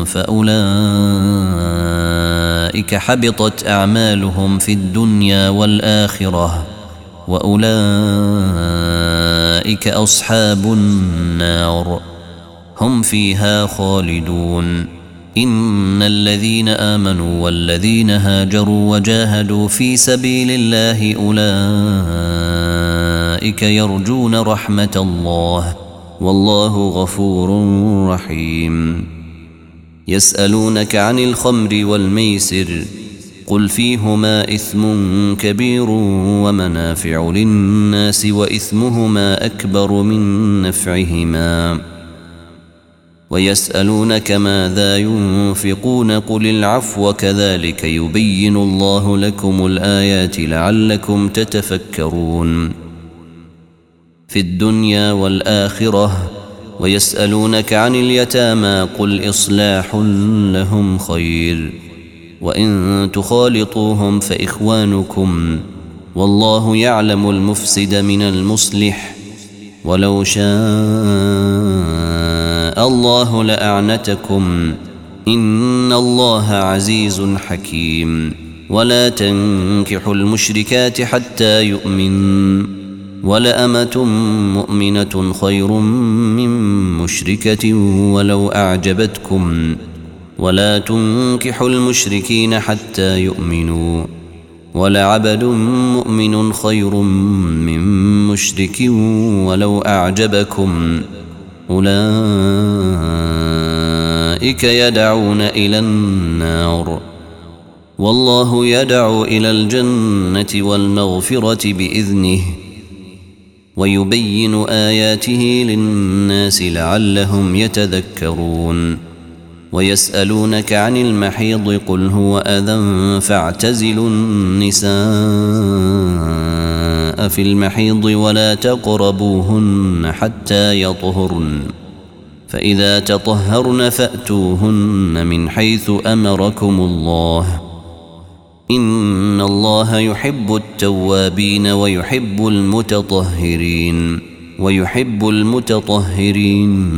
فأولئك حبطت أعمالهم في الدنيا والآخرة وأولئك أصحاب النار هم فيها خالدون إن الذين آمنوا والذين هاجروا وجاهدوا في سبيل الله أولئك يرجون رحمة الله والله غفور رحيم يسألونك عن الخمر والميسر قل فيهما إثم كبير ومنافع للناس وإثمهما أكبر من نفعهما ويسألونك ماذا ينفقون قل العفو كذلك يبين الله لكم الآيات لعلكم تتفكرون في الدنيا والآخرة ويسألونك عن اليتامى قل إصلاح لهم خير وإن تخالطوهم فإخوانكم والله يعلم المفسد من المصلح ولو شاء الله لأعنتكم إن الله عزيز حكيم ولا تنكحوا المشركات حتى يؤمن ولأمة مؤمنة خير من مشركة ولو أعجبتكم ولا تنكحوا المشركين حتى يؤمنوا ولعبد مؤمن خير من مشرك ولو أعجبكم أولئك يدعون إلى النار والله يدعو إلى الجنة والمغفرة بإذنه ويبين آياته للناس لعلهم يتذكرون ويسألونك عن المحيض قل هو أذى فاعتزلوا النساء في المحيض ولا تقربوهن حتى يطهرن فإذا تطهرن فأتوهن من حيث أمركم الله إن الله يحب التوابين ويحب المتطهرين ويحب المتطهرين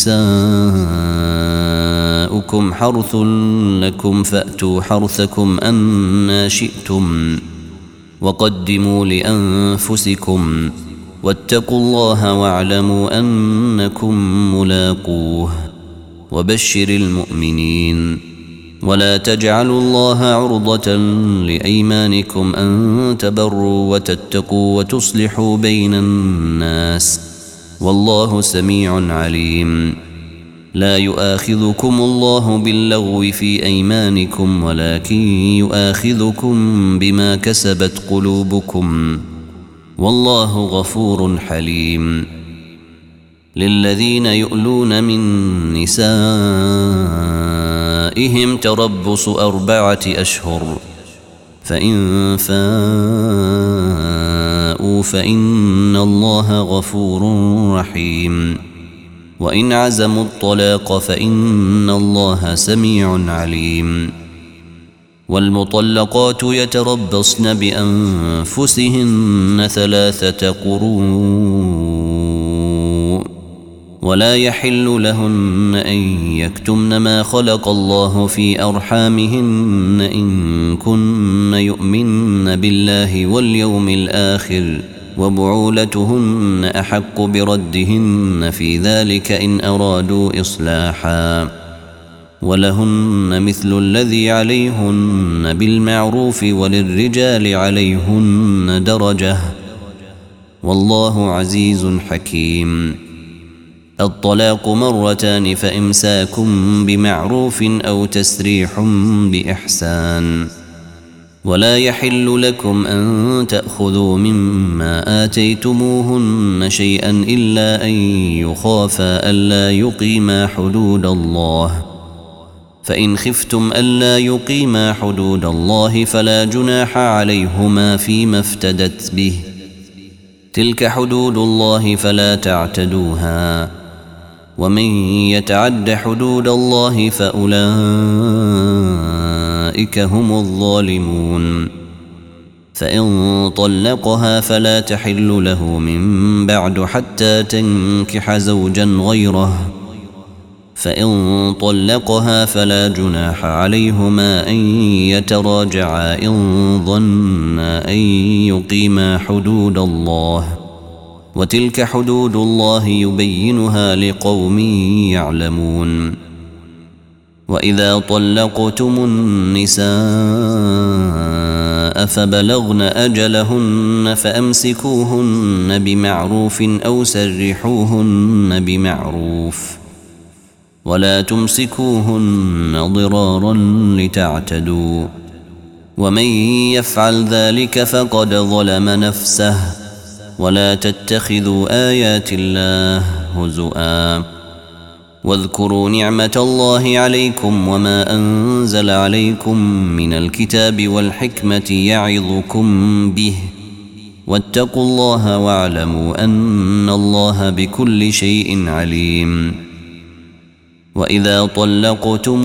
نساؤكم حرث لكم فأتوا حرثكم أنى شئتم وقدموا لأنفسكم واتقوا الله واعلموا أنكم ملاقوه وبشر المؤمنين ولا تجعلوا الله عرضة لأيمانكم أن تبروا وتتقوا وتصلحوا بين الناس والله سميع عليم لا يؤاخذكم الله باللغو في أيمانكم ولكن يؤاخذكم بما كسبت قلوبكم والله غفور حليم للذين يؤلون من نسائهم تربص أربعة أشهر فإن فاءوا فإن الله غفور رحيم وإن عزموا الطلاق فإن الله سميع عليم والمطلقات يتربصن بأنفسهن ثلاثة قروء ولا يحل لهن أن يكتمن ما خلق الله في أرحامهن إن كن يؤمن بالله واليوم الآخر وبعولتهن أحق بردهن في ذلك إن أرادوا إصلاحا ولهن مثل الذي عليهن بالمعروف وللرجال عليهن درجة والله عزيز حكيم. الطلاق مرتان فإمساك بمعروف أو تسريح بإحسان ولا يحل لكم أن تأخذوا مما آتيتموهن شيئا إلا أن يخافا ألا يقيما حدود الله فإن خفتم ألا يقيما حدود الله فلا جناح عليهما فيما افتدت به تلك حدود الله فلا تعتدوها ومن يتعد حدود الله فأولئك هم الظالمون. فإن طلقها فلا تحل له من بعد حتى تنكح زوجا غيره فإن طلقها فلا جناح عليهما أن يتراجعا إن ظنا أن يقيما حدود الله وتلك حدود الله يبينها لقوم يعلمون. وإذا طلقتم النساء فبلغن أجلهن فأمسكوهن بمعروف أو سرحوهن بمعروف ولا تمسكوهن ضرارا لتعتدوا ومن يفعل ذلك فقد ظلم نفسه ولا تتخذوا آيات الله هزؤا واذكروا نعمة الله عليكم وما أنزل عليكم من الكتاب والحكمة يعظكم به واتقوا الله واعلموا أن الله بكل شيء عليم. وإذا طلقتم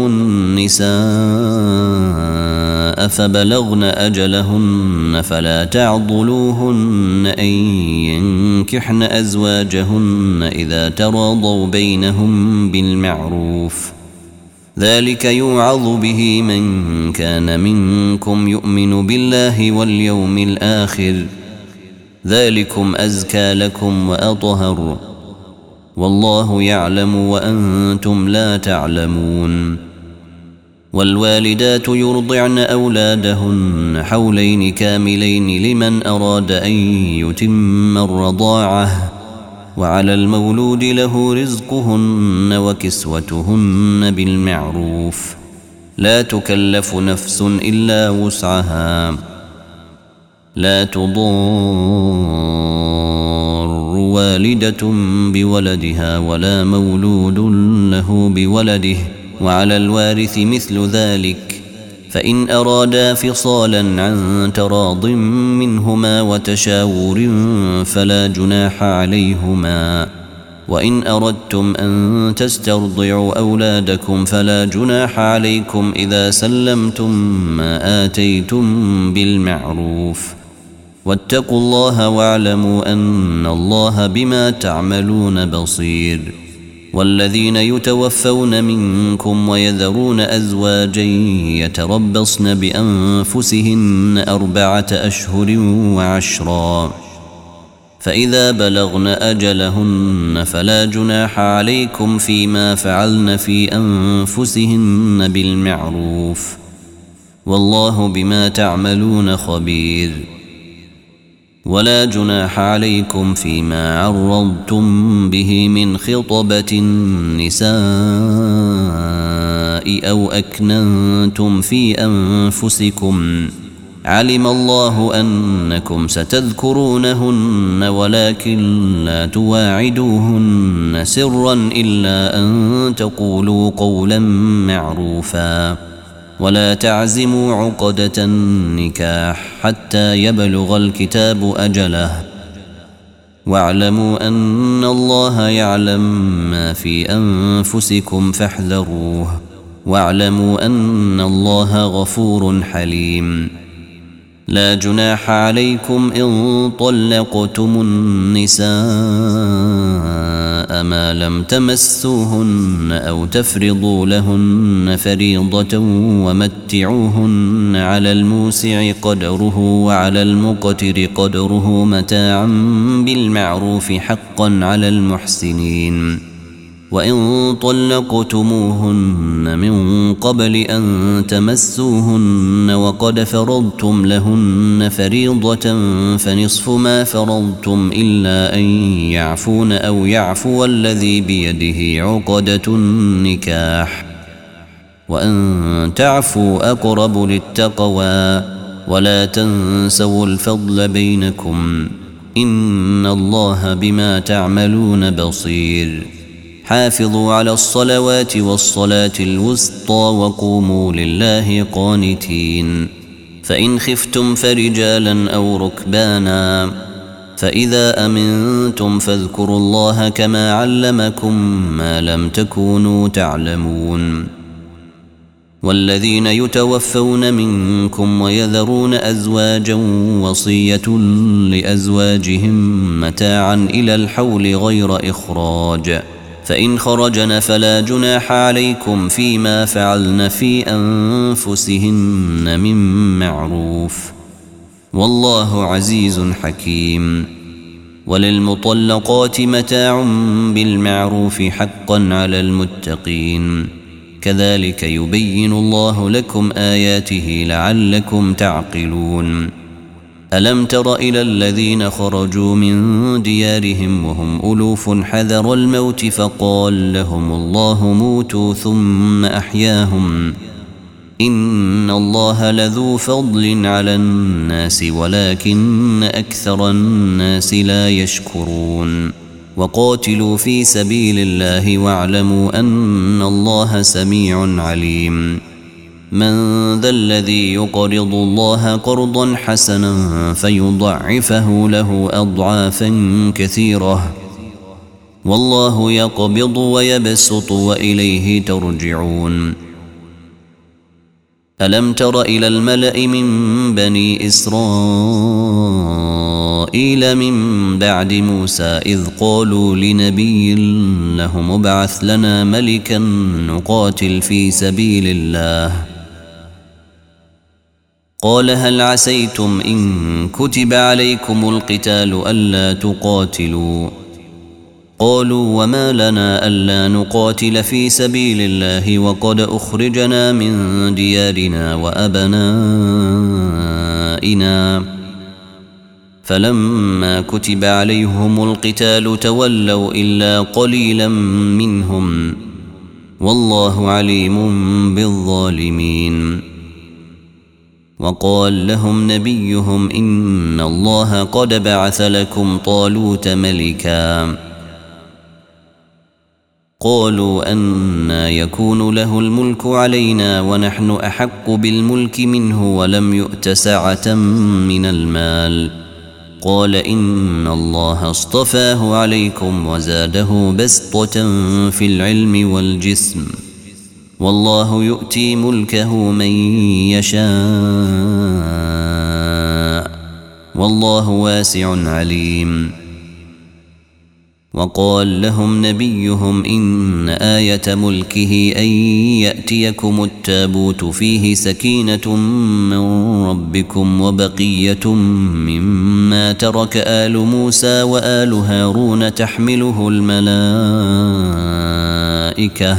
النساء فبلغن أجلهن فلا تعضلوهن أن ينكحن أزواجهن إذا تراضوا بينهم بالمعروف ذلك يوعظ به من كان منكم يؤمن بالله واليوم الآخر ذلكم أزكى لكم وأطهر والله يعلم وأنتم لا تعلمون. والوالدات يرضعن أولادهن حولين كاملين لمن أراد أن يتم الرضاعة وعلى المولود له رزقهن وكسوتهن بالمعروف لا تكلف نفس إلا وسعها لا تضار والدة بولدها ولا مولود له بولده وعلى الوارث مثل ذلك فإن أرادا فصالا عن تراض منهما وتشاور فلا جناح عليهما وإن أردتم أن تسترضعوا أولادكم فلا جناح عليكم إذا سلمتم ما آتيتم بالمعروف واتقوا الله واعلموا أن الله بما تعملون بصير. والذين يتوفون منكم ويذرون أزواجا يتربصن بأنفسهن أربعة أشهر وعشرا فإذا بلغن أجلهن فلا جناح عليكم فيما فعلن في أنفسهن بالمعروف والله بما تعملون خبير. ولا جناح عليكم فيما عرضتم به من خطبة النساء أو أكننتم في أنفسكم علم الله أنكم ستذكرونهن ولكن لا تواعدوهن سرا إلا أن تقولوا قولا معروفا ولا تعزموا عقدة النكاح حتى يبلغ الكتاب أجله واعلموا أن الله يعلم ما في أنفسكم فاحذروه واعلموا أن الله غفور حليم. لا جناح عليكم إن طلقتم النساء ما لم تمسوهن أو تفرضوا لهن فريضة ومتعوهن على الموسع قدره وعلى المقتر قدره متاعا بالمعروف حقا على المحسنين. وإن طلقتموهن من قبل أن تمسوهن وقد فرضتم لهن فريضة فنصف ما فرضتم إلا أن يعفون أو يعفو الذي بيده عقدة النكاح وأن تعفوا أقرب للتقوى ولا تنسوا الفضل بينكم إن الله بما تعملون بصير. حافظوا على الصلوات والصلاة الوسطى وقوموا لله قانتين. فإن خفتم فرجالا أو ركبانا فإذا أمنتم فاذكروا الله كما علمكم ما لم تكونوا تعلمون. والذين يتوفون منكم ويذرون أزواجا وصية لأزواجهم متاعا إلى الحول غير إخراج فإن خرجن فلا جناح عليكم فيما فعلن في أنفسهن من معروف والله عزيز حكيم. وللمطلقات متاع بالمعروف حقا على المتقين. كذلك يبين الله لكم آياته لعلكم تعقلون. ألم تر إلى الذين خرجوا من ديارهم وهم ألوف حذر الموت فقال لهم الله موتوا ثم أحياهم إن الله لذو فضل على الناس ولكن أكثر الناس لا يشكرون. وقاتلوا في سبيل الله واعلموا أن الله سميع عليم. من ذا الذي يقرض الله قرضا حسنا فيضعفه له أضعافا كثيرة والله يقبض ويبسط وإليه ترجعون. ألم تر إلى الملأ من بني إسرائيل من بعد موسى إذ قالوا لنبي لهم ابعث لنا ملكا نقاتل في سبيل الله قال هل عسيتم إن كتب عليكم القتال ألا تقاتلوا قالوا وما لنا ألا نقاتل في سبيل الله وقد أخرجنا من ديارنا وأبنائنا فلما كتب عليهم القتال تولوا إلا قليلا منهم والله عليم بالظالمين. وقال لهم نبيهم إن الله قد بعث لكم طالوت ملكا قالوا أنى يكون له الملك علينا ونحن أحق بالملك منه ولم يؤت سعة من المال قال إن الله اصطفاه عليكم وزاده بسطة في العلم والجسم والله يؤتي ملكه من يشاء والله واسع عليم. وقال لهم نبيهم إن آية ملكه أن يأتيكم التابوت فيه سكينة من ربكم وبقية مما ترك آل موسى وآل هارون تحمله الملائكة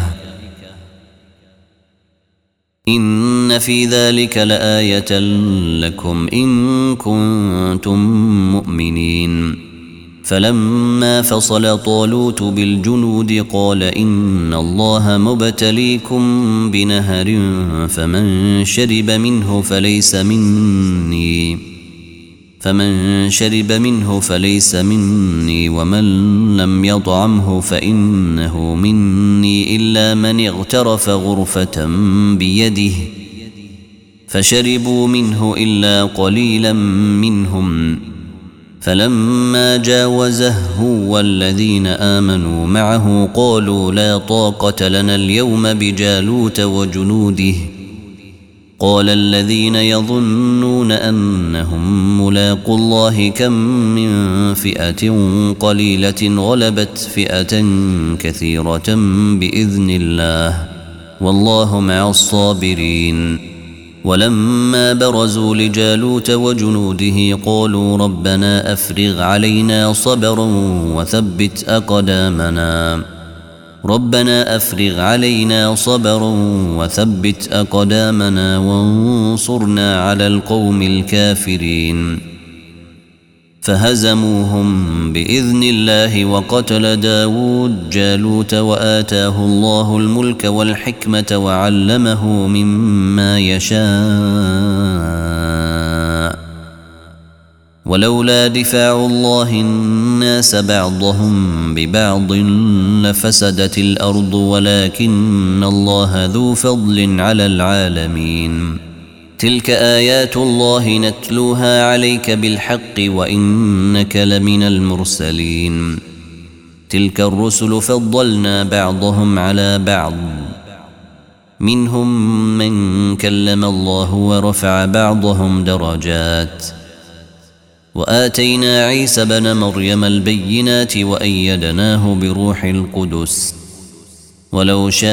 إن في ذلك لآية لكم إن كنتم مؤمنين. فلما فصل طالوت بالجنود قال إن الله مبتليكم بنهر فمن شرب منه فليس مني فمن شرب منه فليس مني ومن لم يطعمه فإنه مني إلا من اغترف غرفة بيده فشربوا منه إلا قليلا منهم فلما جاوزه هو والذين آمنوا معه قالوا لا طاقة لنا اليوم بجالوت وجنوده قال الذين يظنون أنهم ملاقوا الله كم من فئة قليلة غلبت فئة كثيرة بإذن الله والله مع الصابرين. ولما برزوا لجالوت وجنوده قالوا ربنا أفرغ علينا صبرا وثبت أقدامنا ربنا أفرغ علينا صبرا وثبت أقدامنا وانصرنا على القوم الكافرين فهزموهم بإذن الله وقتل داود جالوت وآتاه الله الملك والحكمة وعلمه مما يشاء ولولا دفاع الله الناس بعضهم ببعض لفسدت الأرض ولكن الله ذو فضل على العالمين. تلك آيات الله نتلوها عليك بالحق وإنك لمن المرسلين. تلك الرسل فضلنا بعضهم على بعض منهم من كلم الله ورفع بعضهم درجات وآتينا عيسى بن مريم البينات وأيدناه بروح القدس ولو شاء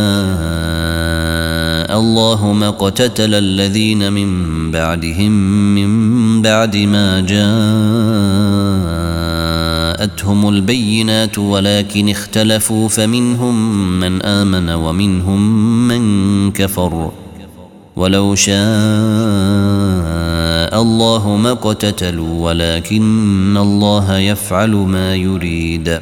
الله ما اقتتل الذين من بعدهم من بعد ما جاءتهم البينات ولكن اختلفوا فمنهم من آمن ومنهم من كفر ولو شاء الله ما اقتتلوا ولكن الله يفعل ما يريد.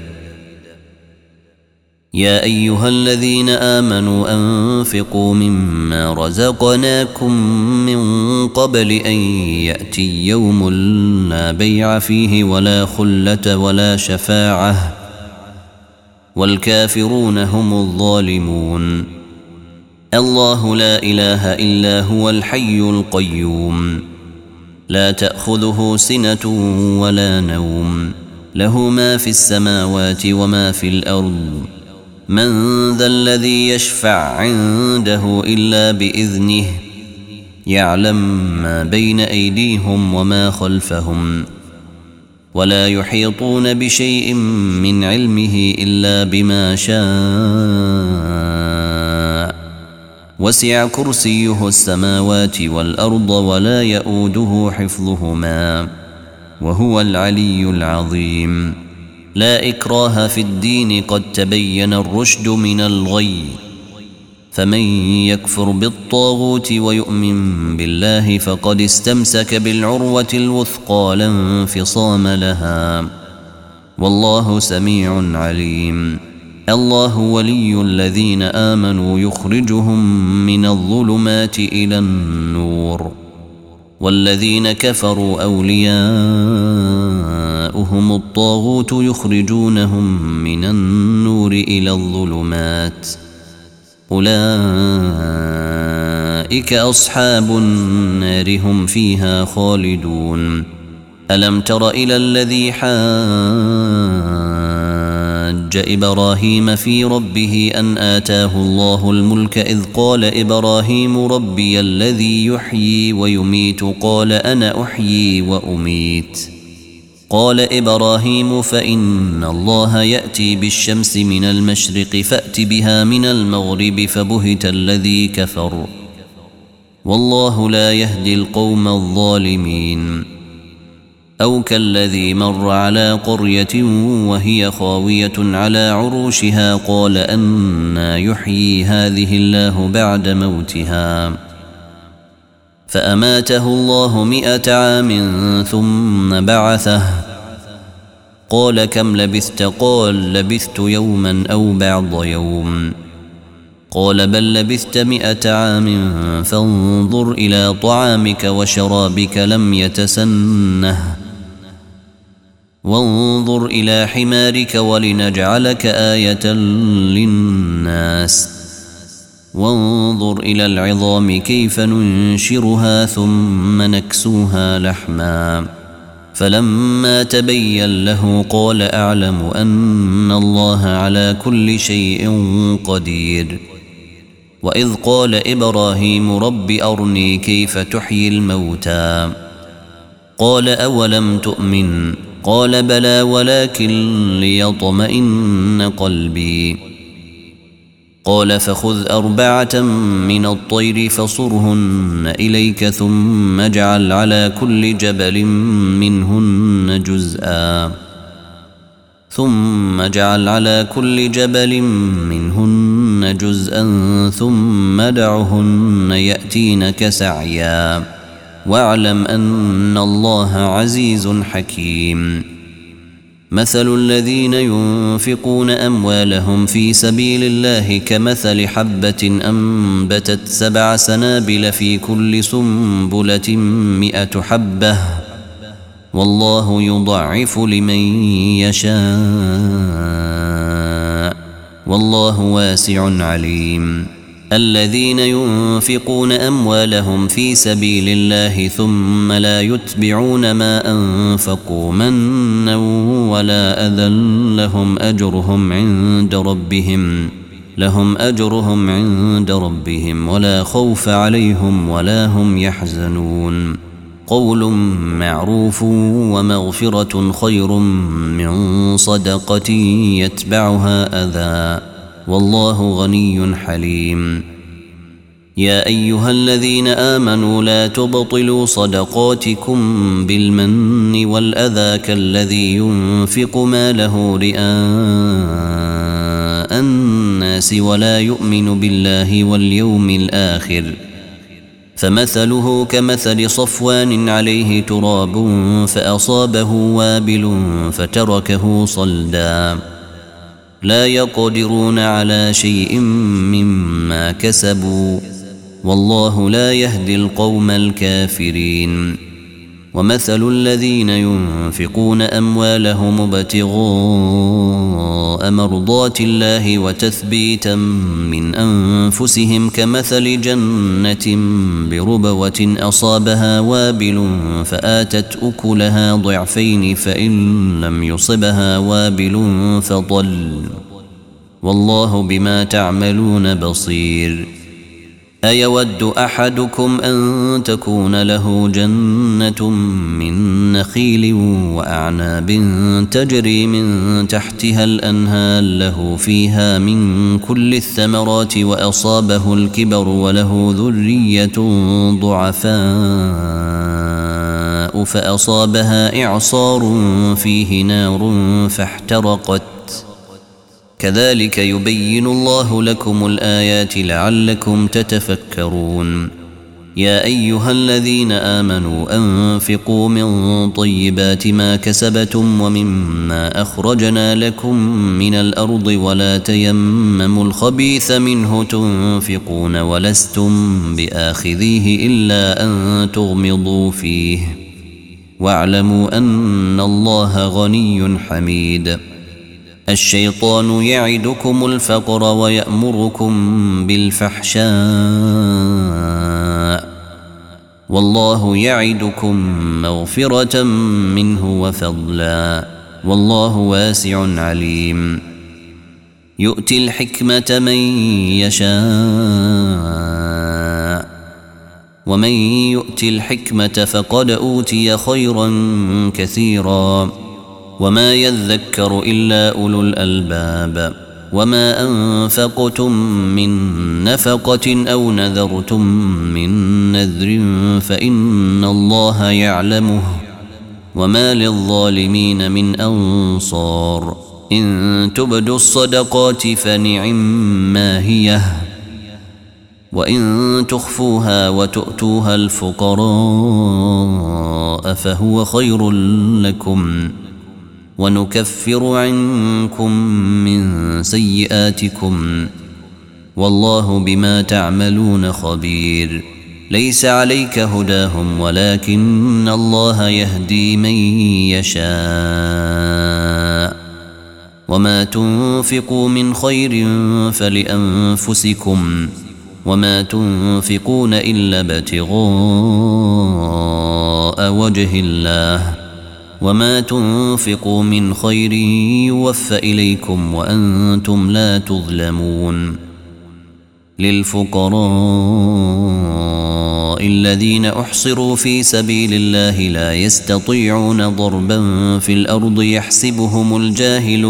يا أيها الذين آمنوا أنفقوا مما رزقناكم من قبل أن يأتي يوم لا بيع فيه ولا خلة ولا شفاعة والكافرون هم الظالمون. الله لا إله إلا هو الحي القيوم لا تأخذه سنة ولا نوم له ما في السماوات وما في الأرض من ذا الذي يشفع عنده إلا بإذنه يعلم ما بين أيديهم وما خلفهم ولا يحيطون بشيء من علمه إلا بما شاء وسع كرسيه السماوات والأرض ولا يؤوده حفظهما وهو العلي العظيم. لا إكراه في الدين قد تبين الرشد من الغي فمن يكفر بالطاغوت ويؤمن بالله فقد استمسك بالعروة الوثقى لا انفصام لها والله سميع عليم. الله ولي الذين آمنوا يخرجهم من الظلمات إلى النور والذين كفروا أولياؤهم الطاغوت يخرجونهم من النور إلى الظلمات أولئك أصحاب النار هم فيها خالدون. ألم تر إلى الذي حاج إبراهيم في ربه أن آتاه الله الملك إذ قال إبراهيم ربي الذي يحيي ويميت قال أنا أحيي وأميت قال إبراهيم فإن الله يأتي بالشمس من المشرق فأت بها من المغرب فبهت الذي كفر والله لا يهدي القوم الظالمين. أو كالذي مر على قرية وهي خاوية على عروشها قال أنى يحيي هذه الله بعد موتها فأماته الله مئة عام ثم بعثه قال كم لبثت قال لبثت يوما أو بعض يوم قال بل لبثت مئة عام فانظر إلى طعامك وشرابك لم يتسنه وانظر إلى حمارك ولنجعلك آية للناس وانظر إلى العظام كيف ننشرها ثم نكسوها لحما فلما تبين له قال أعلم أن الله على كل شيء قدير. وإذ قال إبراهيم رب أرني كيف تحيي الموتى قال أولم تؤمن قال بلى ولكن ليطمئن قلبي قال فخذ أربعة من الطير فصرهن إليك ثم اجعل على كل جبل منهن جزءا ثم اجعل على كل جبل منهن جزءا ثم دعهن يأتينك سعيا واعلم أن الله عزيز حكيم. مثل الذين ينفقون أموالهم في سبيل الله كمثل حبة أنبتت سبع سنابل في كل سنبلة مئة حبة والله يضعف لمن يشاء والله واسع عليم. الذين ينفقون أموالهم في سبيل الله ثم لا يتبعون ما أنفقوا منا ولا أذى لهم أجرهم عند ربهم لهم أجرهم عند ربهم ولا خوف عليهم ولا هم يحزنون. قول معروف ومغفرة خير من صدقة يتبعها أذى والله غني حليم. يا أيها الذين آمنوا لا تبطلوا صدقاتكم بالمن والأذى كالذي ينفق ماله رئاء الناس ولا يؤمن بالله واليوم الآخر فمثله كمثل صفوان عليه تراب فأصابه وابل فتركه صلدا لا يقدرون على شيء مما كسبوا والله لا يهدي القوم الكافرين. ومثل الذين ينفقون أموالهم ابتغاء مرضات الله وتثبيتا من أنفسهم كمثل جنة بربوة أصابها وابل فآتت أكلها ضعفين فإن لم يصبها وابل فطل والله بما تعملون بصير. أيود أحدكم أن تكون له جنة من نخيل وأعناب تجري من تحتها الأنهار له فيها من كل الثمرات وأصابه الكبر وله ذرية ضعفاء فأصابها إعصار فيه نار فاحترقت كذلك يبين الله لكم الآيات لعلكم تتفكرون. يا أيها الذين آمنوا أنفقوا من طيبات ما كسبتم ومما أخرجنا لكم من الأرض ولا تيمموا الخبيث منه تنفقون ولستم بآخذيه إلا أن تغمضوا فيه واعلموا أن الله غني حميد. الشيطان يعدكم الفقر ويأمركم بالفحشاء والله يعدكم مغفرة منه وفضلا والله واسع عليم. يؤتي الحكمة من يشاء ومن يؤتي الحكمة فقد أوتي خيرا كثيرا وما يذكر إلا أولو الألباب. وما أنفقتم من نفقة أو نذرتم من نذر فإن الله يعلمه وما للظالمين من أنصار. إن تبدوا الصدقات فنعما هي وإن تخفوها وتؤتوها الفقراء فهو خير لكم ونكفر عنكم من سيئاتكم والله بما تعملون خبير. ليس عليك هداهم ولكن الله يهدي من يشاء وما تنفقوا من خير فلأنفسكم وما تنفقون إلا ابتغاء وجه الله وما تنفقوا من خير يوفى إليكم وأنتم لا تظلمون. للفقراء الذين أحصروا في سبيل الله لا يستطيعون ضربا في الأرض يحسبهم الجاهل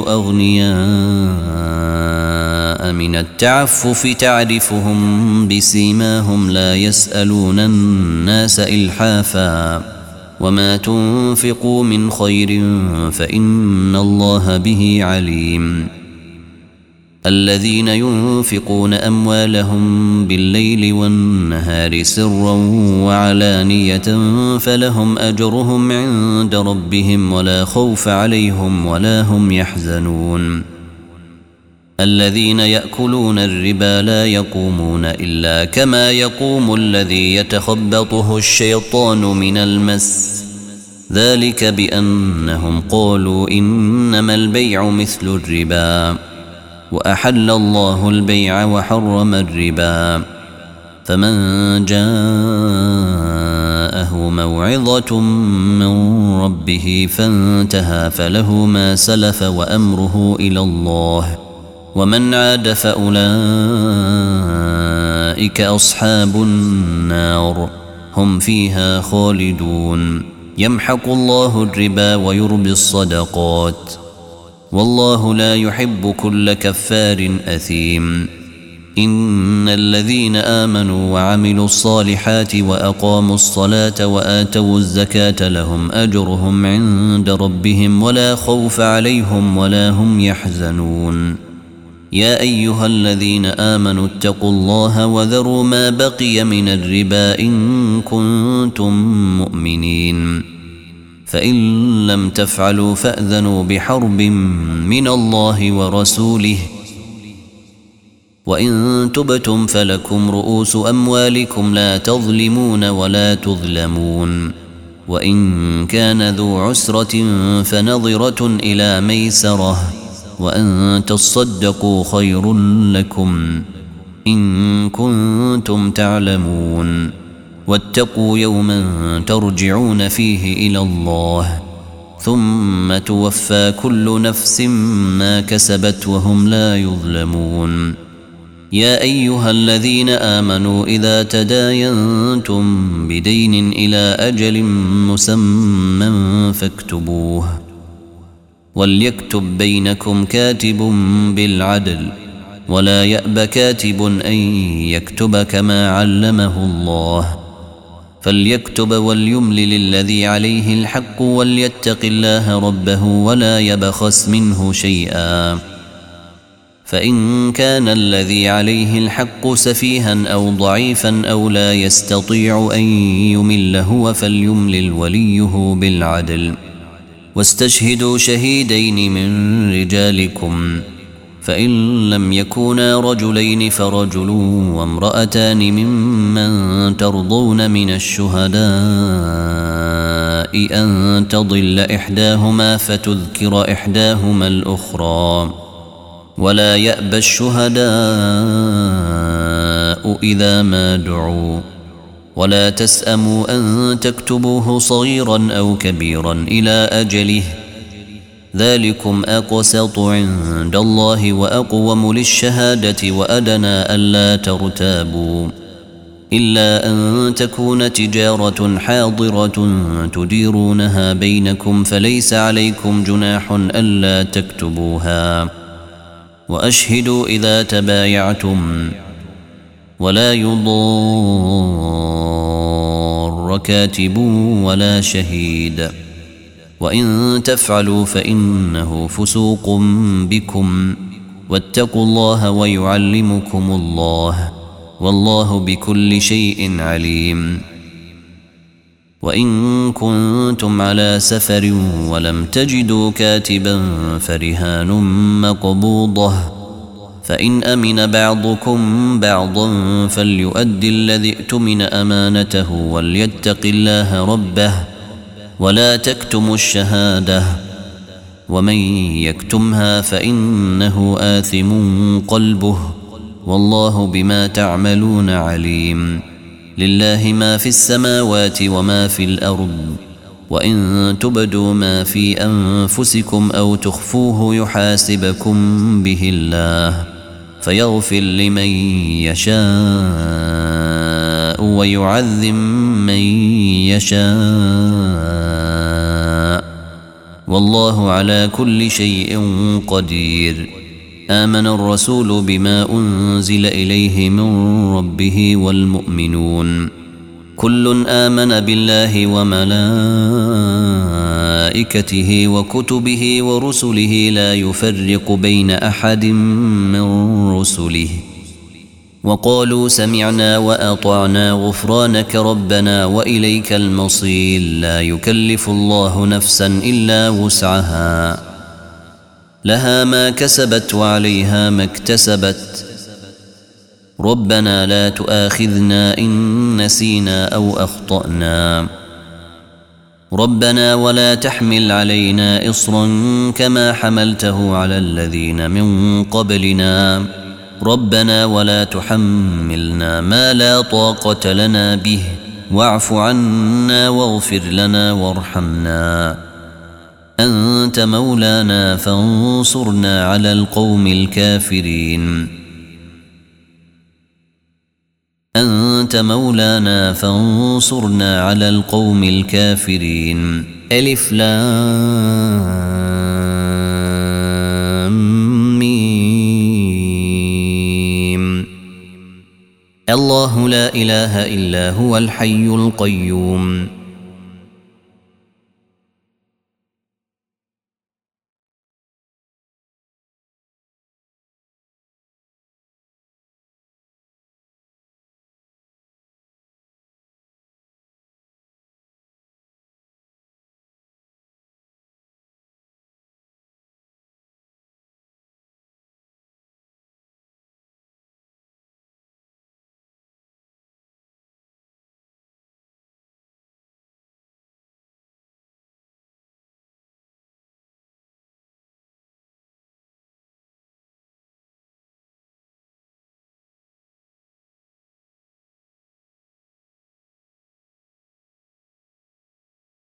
أغنياء من التعفف تعرفهم بسيماهم لا يسألون الناس إلحافا وما تنفقوا من خير فإن الله به عليم. الذين ينفقون أموالهم بالليل والنهار سرا وعلانية فلهم أجرهم عند ربهم ولا خوف عليهم ولا هم يحزنون. الذين يأكلون الربا لا يقومون إلا كما يقوم الذي يتخبطه الشيطان من المس ذلك بأنهم قالوا إنما البيع مثل الربا وأحل الله البيع وحرم الربا. فمن جاءه موعظة من ربه فانتهى فله ما سلف وأمره إلى الله ومن عاد فأولئك أصحاب النار هم فيها خالدون. يمحق الله الربا ويربي الصدقات والله لا يحب كل كفار أثيم. إن الذين آمنوا وعملوا الصالحات وأقاموا الصلاة وآتوا الزكاة لهم أجرهم عند ربهم ولا خوف عليهم ولا هم يحزنون. يا أيها الذين آمنوا اتقوا الله وذروا ما بقي من الربا إن كنتم مؤمنين فإن لم تفعلوا فأذنوا بحرب من الله ورسوله وإن تبتم فلكم رؤوس أموالكم لا تظلمون ولا تظلمون. وإن كان ذو عسرة فنظرة إلى ميسرة وأن تصدقوا خير لكم إن كنتم تعلمون. واتقوا يوما ترجعون فيه إلى الله ثم توفى كل نفس ما كسبت وهم لا يظلمون. يا أيها الذين آمنوا إذا تداينتم بدين إلى أجل مسمى فاكتبوه وليكتب بينكم كاتب بالعدل ولا يأب كاتب أن يكتب كما علمه الله فليكتب وليملل الذي عليه الحق وليتق الله ربه ولا يبخس منه شيئا فإن كان الذي عليه الحق سفيها أو ضعيفا أو لا يستطيع أن يمل هو فليملل وليه بالعدل واستشهدوا شهيدين من رجالكم فإن لم يكونا رجلين فرجل وامرأتان ممن ترضون من الشهداء أن تضل إحداهما فتذكر إحداهما الأخرى ولا يأبى الشهداء إذا ما دعوا ولا تسأموا أن تكتبوه صغيرا أو كبيرا إلى أجله ذلكم أقسط عند الله وأقوم للشهادة وأدنى ألا ترتابوا إلا أن تكون تجارة حاضرة تديرونها بينكم فليس عليكم جناح ألا تكتبوها وأشهدوا إذا تبايعتم ولا يضار كاتب ولا شهيد وإن تفعلوا فإنه فسوق بكم واتقوا الله ويعلمكم الله والله بكل شيء عليم. وإن كنتم على سفر ولم تجدوا كاتبا فرهان مقبوضة فإن أمن بعضكم بعضا فليؤدي الذي ائتمن أمانته وليتق الله ربه ولا تكتموا الشهادة ومن يكتمها فإنه آثم قلبه والله بما تعملون عليم. لله ما في السماوات وما في الأرض وإن تبدوا ما في أنفسكم أو تخفوه يحاسبكم به الله فيغفر لمن يشاء ويعذب من يشاء والله على كل شيء قدير. آمن الرسول بما أنزل إليه من ربه والمؤمنون كل آمن بالله وملائكته وكتبه ورسله لا يفرق بين أحد من رسله وقالوا سمعنا وأطعنا غفرانك ربنا وإليك المصير. لا يكلف الله نفسا إلا وسعها لها ما كسبت وعليها ما اكتسبت ربنا لا تؤاخذنا إن نسينا أو أخطأنا ربنا ولا تحمل علينا إصرا كما حملته على الذين من قبلنا ربنا ولا تحملنا ما لا طاقة لنا به واعف عنا واغفر لنا وارحمنا أنت مولانا فانصرنا على القوم الكافرين أنت مولانا فانصرنا على القوم الكافرين. ألف لام ميم. الله لا إله إلا هو الحي القيوم